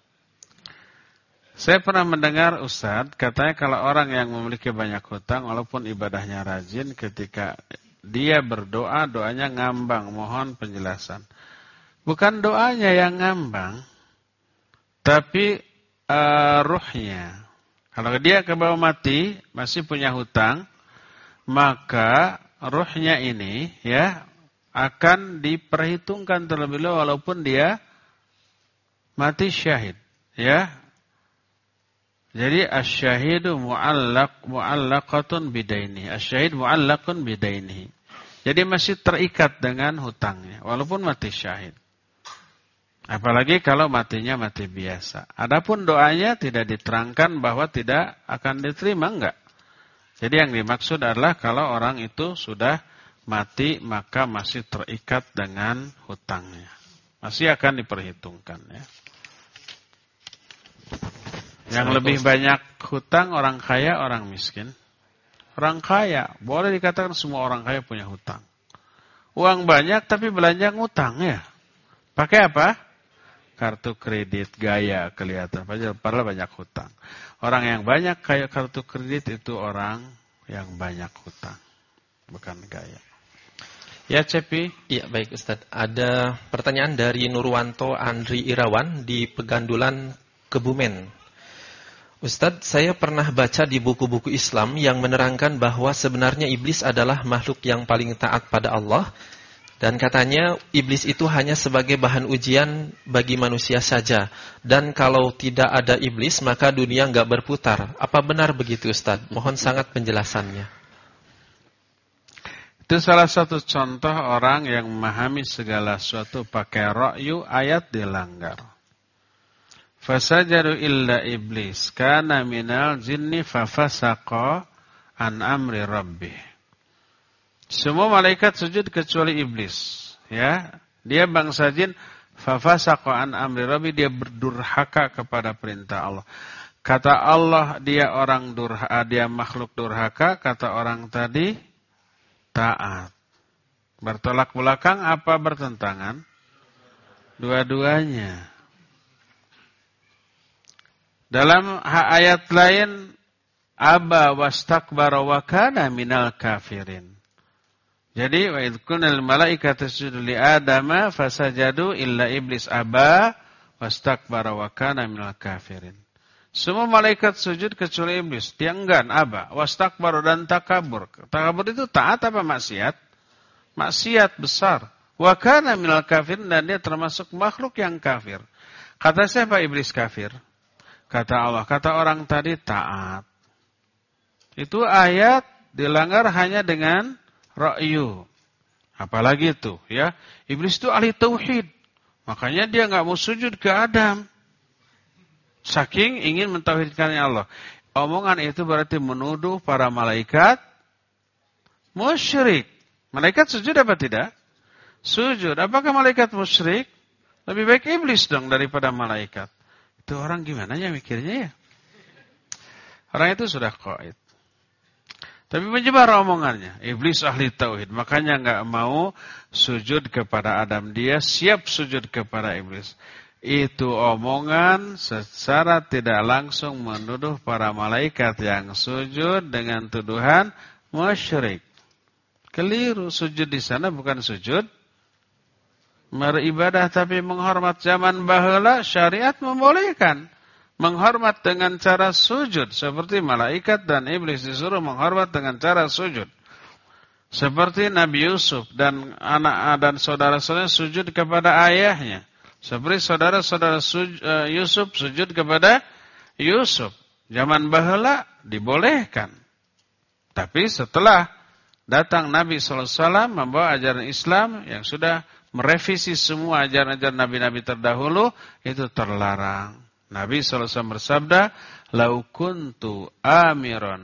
Saya pernah mendengar Ustadz, katanya kalau orang yang memiliki banyak hutang, walaupun ibadahnya rajin, ketika dia berdoa, doanya ngambang, mohon penjelasan. Bukan doanya yang ngambang, tapi uh, ruhnya. Kalau dia kebawa mati, masih punya hutang, maka ruhnya ini ya akan diperhitungkan terlebih dahulu walaupun dia mati syahid, ya. Jadi asy-syahidu mu'allaq mu'allaqatun bidainihi. Asy-syahid mu'allaqun bidainihi. Jadi masih terikat dengan hutangnya walaupun mati syahid. Apalagi kalau matinya mati biasa. Adapun doanya tidak diterangkan bahwa tidak akan diterima, enggak. Jadi yang dimaksud adalah kalau orang itu sudah mati maka masih terikat dengan hutangnya. Masih akan diperhitungkan, ya. Yang lebih banyak hutang orang kaya, orang miskin. Orang kaya, boleh dikatakan semua orang kaya punya hutang. Uang banyak tapi belanja ngutang, ya. Pakai apa? Kartu kredit, gaya kelihatan. Padahal banyak hutang. Orang yang banyak kayak kartu kredit itu orang yang banyak hutang. Bukan gaya. Ya, Cepi? Iya, baik Ustaz. Ada pertanyaan dari Nurwanto Andri Irawan di Pegandulan, Kebumen. Ustaz, saya pernah baca di buku-buku Islam yang menerangkan bahwa sebenarnya iblis adalah makhluk yang paling taat pada Allah. Dan katanya iblis itu hanya sebagai bahan ujian bagi manusia saja. Dan kalau tidak ada iblis maka dunia enggak berputar. Apa benar begitu Ustaz? Mohon sangat penjelasannya. Itu salah satu contoh orang yang memahami segala sesuatu pakai ra'yu, ayat dilanggar. Fasajadu illa iblis kana minal jinni fafasaqa an amri rabbih. Semua malaikat sujud kecuali iblis, ya. Dia bangsa jin, fafasaqa an amri rabbi, dia berdurhaka kepada perintah Allah. Kata Allah dia orang durhaka, dia makhluk durhaka, kata orang tadi taat. Bertolak belakang apa bertentangan? Dua-duanya. Dalam ayat lain, aba wastakbara wa kana minal kafirin. Jadi wa idh kunal malaikatu tasjudu li adama fasajadu illa iblis aba wastakbara wa kana minal kafirin. Semua malaikat sujud kecuali iblis. Dia enggan, aba, wastakbara dan takabur. Takabur itu taat apa maksiat? Maksiat besar. Wa kana minal kafirin, dan dia termasuk makhluk yang kafir. Kata siapa iblis kafir? Kata Allah, kata orang tadi taat. Itu ayat dilanggar hanya dengan ra'yu. Apalagi itu, ya. Iblis itu ahli tauhid. Makanya dia enggak mau sujud ke Adam. Saking ingin mentauhidkannya Allah. Omongan itu berarti menuduh para malaikat musyrik. Malaikat sujud apa tidak? Sujud. Apakah malaikat musyrik? Lebih baik iblis dong daripada malaikat. Itu orang gimana ya mikirnya ya? Orang itu sudah qaid. Tapi menyebar omongannya. Iblis ahli tauhid. Makanya enggak mau sujud kepada Adam. Dia siap sujud kepada iblis. Itu omongan secara tidak langsung menuduh para malaikat yang sujud dengan tuduhan musyrik. Keliru, sujud di sana bukan sujud beribadah tapi menghormat. Zaman baheula syariat membolehkan menghormat dengan cara sujud. Seperti malaikat dan iblis disuruh menghormat dengan cara sujud. Seperti Nabi Yusuf dan anak dan saudara-saudaranya sujud kepada ayahnya. Seperti saudara-saudara Yusuf sujud kepada Yusuf. Zaman baheula dibolehkan. Tapi setelah datang Nabi sallallahu alaihi wasallam membawa ajaran Islam yang sudah merevisi semua ajaran-ajaran nabi-nabi terdahulu, itu terlarang. Nabi sallallahu alaihi wasallam bersabda, "Lau kuntu amiran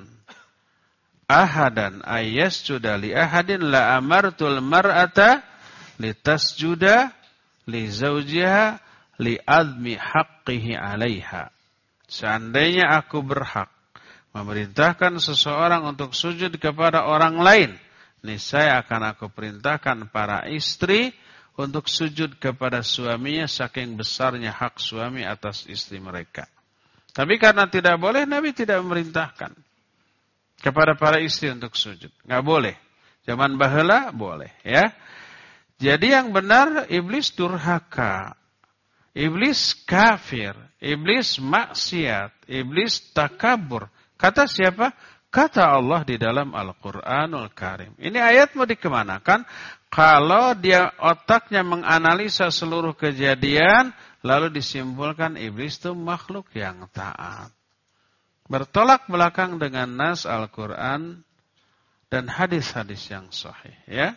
ahadan ayyasjuda li ahadin la amartul mar'ata litasjuda li zawjiha li admi haqqihi 'alaiha." Seandainya aku berhak memerintahkan seseorang untuk sujud kepada orang lain, niscaya akan aku perintahkan para istri untuk sujud kepada suaminya saking besarnya hak suami atas istri mereka. Tapi karena tidak boleh, Nabi tidak memerintahkan kepada para istri untuk sujud. Enggak boleh. Zaman baheula boleh, ya. Jadi yang benar iblis durhaka. Iblis kafir, iblis maksiat, iblis takabur. Kata siapa? Kata Allah di dalam Al-Quranul Karim. Ini ayat mau dikemanakan? Kalau dia otaknya menganalisa seluruh kejadian, lalu disimpulkan iblis itu makhluk yang taat. Bertolak belakang dengan nas Al-Quran dan hadis-hadis yang sahih. Ya.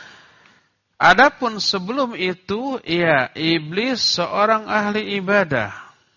Adapun sebelum itu, ya, iblis seorang ahli ibadah.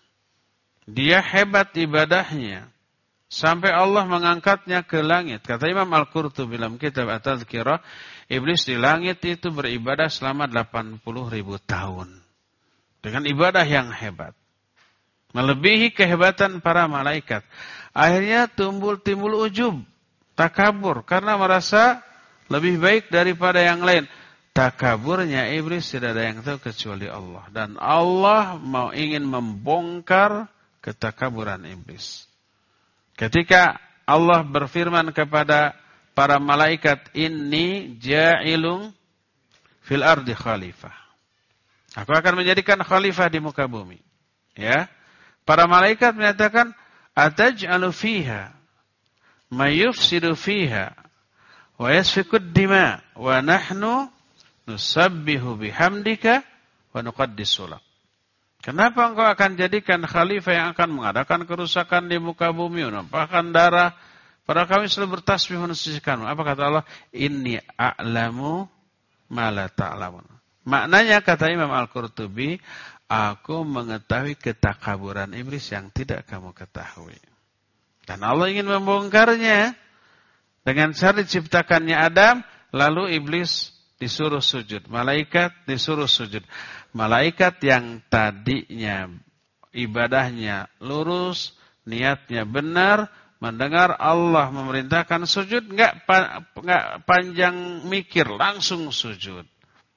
Dia hebat ibadahnya. Sampai Allah mengangkatnya ke langit. Kata Imam Al-Qurtubi dalam kitab At-Tadhkirah, iblis di langit itu beribadah selama delapan puluh ribu tahun. Dengan ibadah yang hebat. Melebihi kehebatan para malaikat. Akhirnya timbul-timbul ujub, takabur. Karena merasa lebih baik daripada yang lain. Takaburnya iblis tidak ada yang tahu kecuali Allah. Dan Allah mau ingin membongkar ketakaburan iblis. Ketika Allah berfirman kepada para malaikat, Inni ja'ilung fil ardi khalifah. Aku akan menjadikan khalifah di muka bumi. Ya. Para malaikat menyatakan, Ataj'alu fiha, mayufsidu fiha, wa yasfikud dima, wa nahnu nusabbihu bihamdika wa nuqaddisu lak. Kenapa engkau akan jadikan khalifah yang akan mengadakan kerusakan di muka bumi, menumpahkan darah, padahal kami selalu bertasbih mensucikanmu. Apa kata Allah? Inni a'lamu ma la ta'lamun. Maknanya kata Imam Al-Qurtubi, aku mengetahui ketakaburan iblis yang tidak kamu ketahui. Dan Allah ingin membongkarnya dengan cara diciptakannya Adam, lalu iblis disuruh sujud. Malaikat disuruh sujud. Malaikat yang tadinya ibadahnya lurus, niatnya benar, mendengar Allah memerintahkan sujud, enggak, enggak panjang mikir, langsung sujud.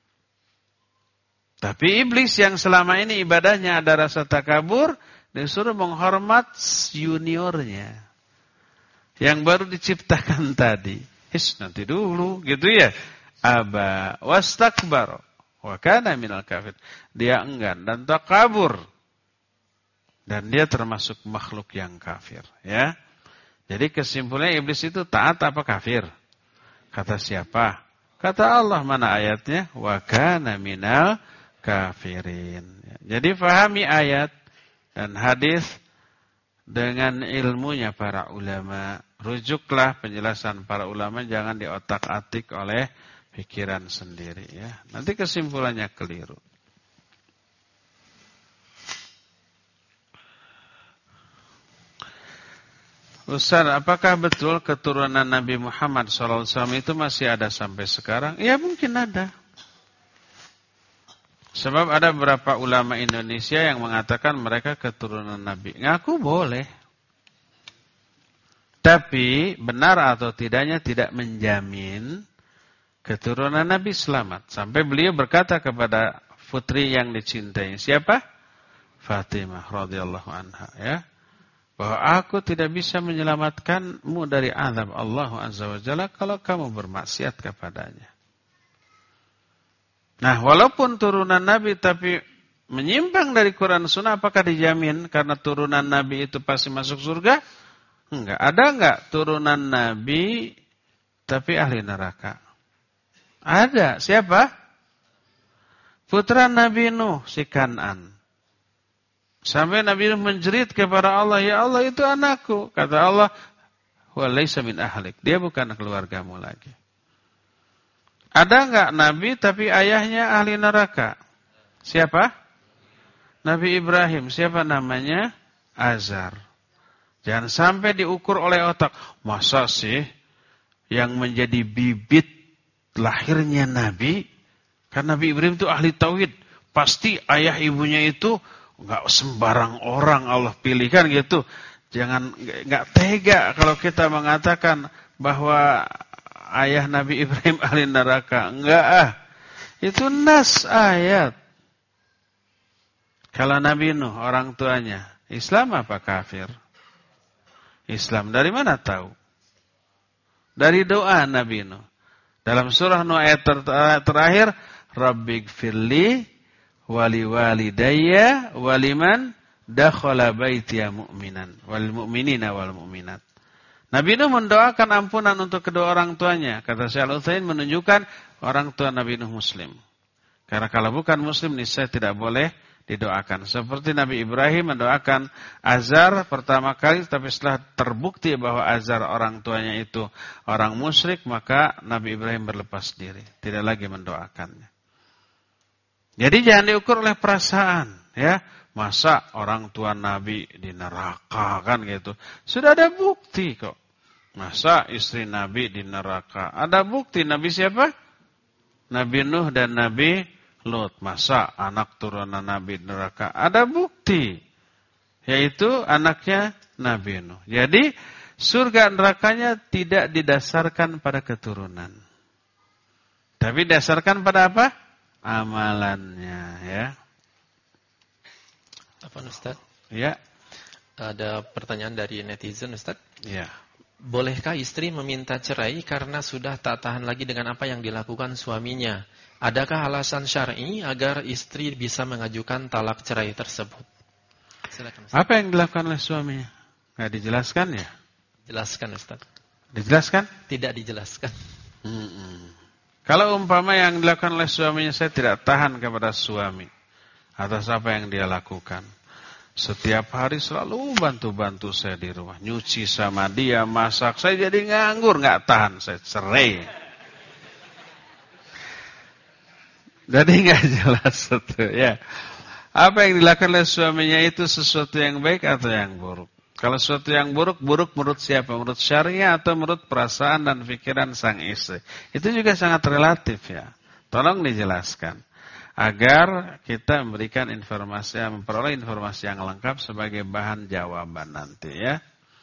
Tapi iblis yang selama ini ibadahnya ada rasa takabur, disuruh menghormat juniornya. Yang baru diciptakan tadi. His, nanti dulu, gitu ya. Aba wastakbar wa kana minal kafir. Dia enggan dan takabur. Dan dia termasuk makhluk yang kafir, ya. Jadi kesimpulannya iblis itu taat apa kafir? Kata siapa? Kata Allah, mana ayatnya? Wa kana minal kafirin. Jadi fahami ayat dan hadis dengan ilmunya para ulama. Rujuklah penjelasan para ulama, jangan diotak-atik oleh pikiran sendiri, ya. Nanti kesimpulannya keliru. Ustaz, apakah betul keturunan Nabi Muhammad shallallahu alaihi wasallam itu masih ada sampai sekarang? Ya mungkin ada. Sebab ada beberapa ulama Indonesia yang mengatakan mereka keturunan Nabi. Ngaku boleh. Tapi benar atau tidaknya tidak menjamin keturunan Nabi selamat. Sampai beliau berkata kepada putri yang dicintai. Siapa? Fatimah radhiyallahu anha, ya. Bahwa aku tidak bisa menyelamatkanmu dari azab Allah azza wa jalla kalau kamu bermaksiat kepadanya. Nah, walaupun turunan Nabi tapi menyimpang dari Quran Sunnah, apakah dijamin karena turunan Nabi itu pasti masuk surga? Enggak. Ada enggak turunan Nabi tapi ahli neraka? Ada. Siapa? Putra Nabi Nuh, si Kan'an. Sampai Nabi Nuh menjerit kepada Allah, ya Allah itu anakku. Kata Allah, wa laysa min ahlik. Dia bukan keluargamu lagi. Ada enggak Nabi tapi ayahnya ahli neraka? Siapa? Nabi Ibrahim. Siapa namanya? Azar. Jangan sampai diukur oleh otak. Masa sih yang menjadi bibit lahirnya Nabi? Karena Nabi Ibrahim itu ahli tauhid. Pasti ayah ibunya itu enggak sembarang orang Allah pilihkan gitu. Jangan enggak tega kalau kita mengatakan bahwa ayah Nabi Ibrahim ahli neraka. Enggak ah. Itu nas ayat. Kalau Nabi Nuh orang tuanya Islam apa kafir? Islam. Dari mana tahu? Dari doa Nabi Nuh. Dalam surah Nuh ayat ter terakhir, Rabbighfirli wali walidayya waliman dakhala baitiya mu'minan wal mu'minina wal mu'minat. Nabi Nuh mendoakan ampunan untuk kedua orang tuanya. Kata Syekh Al-Utsaimin menunjukkan orang tua Nabi Nuh muslim. Karena kalau bukan muslim niscaya tidak boleh didoakan. Seperti Nabi Ibrahim mendoakan Azar pertama kali, tapi setelah terbukti bahwa Azar orang tuanya itu orang musyrik, maka Nabi Ibrahim berlepas diri, tidak lagi mendoakannya. Jadi jangan diukur oleh perasaan, ya. Masa orang tua Nabi di neraka kan gitu. Sudah ada bukti kok. Masa istri Nabi di neraka? Ada bukti. Nabi siapa? Nabi Nuh dan Nabi Lut. Masa anak turunan Nabi di neraka? Ada bukti. Yaitu anaknya Nabi Nuh. Jadi surga nerakanya tidak didasarkan pada keturunan. Tapi didasarkan pada apa? Amalannya, ya. Apa Ustaz? Ya. Ada pertanyaan dari netizen Ustaz. Ya. Bolehkah istri meminta cerai karena sudah tak tahan lagi dengan apa yang dilakukan suaminya? Adakah alasan syar'i agar istri bisa mengajukan talak cerai tersebut? Silakan Ustaz. Apa yang dilakukan oleh suaminya? Nggak dijelaskan ya? Jelaskan Ustaz. Dijelaskan? Tidak dijelaskan. Hmm. Kalau umpama yang dilakukan oleh suaminya, saya tidak tahan kepada suami atas apa yang dia lakukan. Setiap hari selalu bantu-bantu saya di rumah. Nyuci sama dia, masak. Saya jadi nganggur, nggak tahan. Saya cerai. Jadi nggak jelas itu, ya. Apa yang dilakukan oleh suaminya itu sesuatu yang baik atau yang buruk? Kalau sesuatu yang buruk, buruk menurut siapa? Menurut syariah atau menurut perasaan dan pikiran sang istri? Itu juga sangat relatif, ya. Tolong dijelaskan. Agar kita memberikan informasi, memperoleh informasi yang lengkap sebagai bahan jawaban nanti, ya.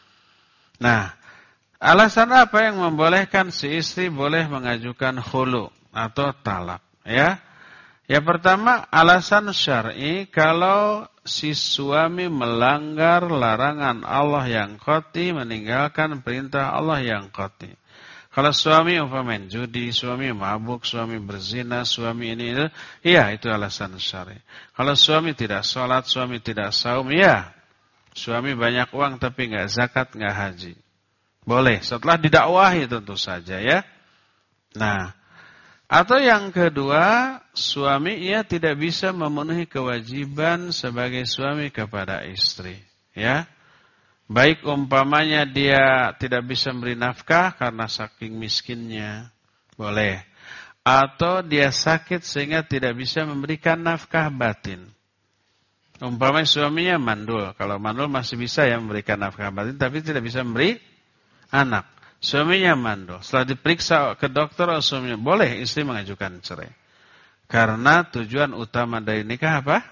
Nah, alasan apa yang membolehkan si istri boleh mengajukan khulu atau talak, ya? Yang pertama, alasan syar'i kalau si suami melanggar larangan Allah yang qat'i, meninggalkan perintah Allah yang qat'i. Kalau suami umpamain judi, suami mabuk, suami berzina, suami ini itu, iya itu alasan syar'i. Kalau suami tidak sholat, suami tidak saum, iya. Suami banyak uang tapi nggak zakat, nggak haji. Boleh, setelah didakwahi tentu saja, ya. Nah, atau yang kedua, suami ia tidak bisa memenuhi kewajiban sebagai suami kepada istri, ya. Baik umpamanya dia tidak bisa memberi nafkah karena saking miskinnya, boleh. Atau dia sakit sehingga tidak bisa memberikan nafkah batin. Umpamanya suaminya mandul, kalau mandul masih bisa ya memberikan nafkah batin, tapi tidak bisa memberi anak. Suaminya mandul, setelah diperiksa ke dokter, suaminya boleh istri mengajukan cerai. Karena tujuan utama dari nikah apa?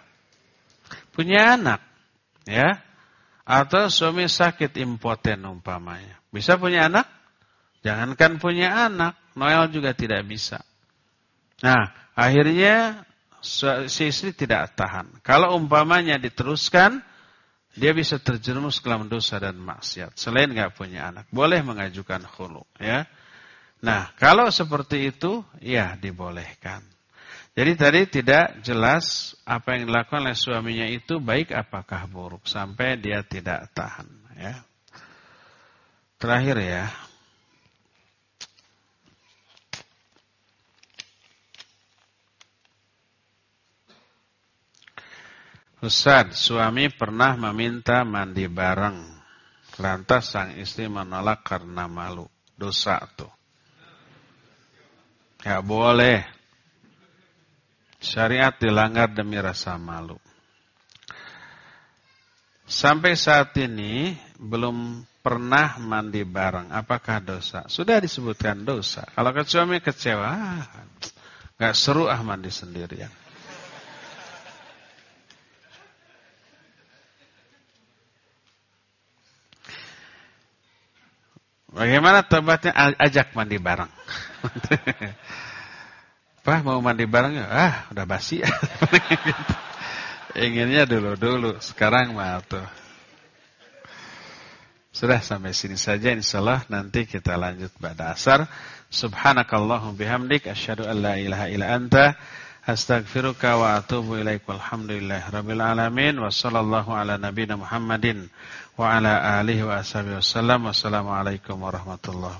Punya anak, ya. Atau suami sakit impoten umpamanya. Bisa punya anak? Jangankan punya anak, Noel juga tidak bisa. Nah, akhirnya si istri tidak tahan. Kalau umpamanya diteruskan, dia bisa terjerumus ke dalam dosa dan maksiat. Selain nggak punya anak, boleh mengajukan khulu, ya. Nah, kalau seperti itu, ya dibolehkan. Jadi tadi tidak jelas apa yang dilakukan oleh suaminya itu baik apakah buruk sampai dia tidak tahan, ya. Terakhir ya. Ustaz, suami pernah meminta mandi bareng. Lantas sang istri menolak karena malu. Dosa tuh. Ya boleh. Syariat dilanggar demi rasa malu. Sampai saat ini belum pernah mandi bareng. Apakah dosa? Sudah disebutkan dosa. Kalau ke suami kecewa, gak seru ah mandi sendirian. Bagaimana tobatnya? Ajak mandi bareng. Pak mau mandi barengnya? Ah, udah basi. Inginnya dulu-dulu, sekarang mah tuh. Sudah sampai sini saja, insyaallah nanti kita lanjut pada asar. Subhanakallahumma bihamdik asyhadu an la ilaha illa anta Astaghfiruka wa atubu ilaik. Walhamdulillah rabbil alamin. Wa sallallahu ala nabiyina Muhammadin wa ala alihi wa ashabihi wasallam. Wassalamualaikum warahmatullahi wabarakatuh.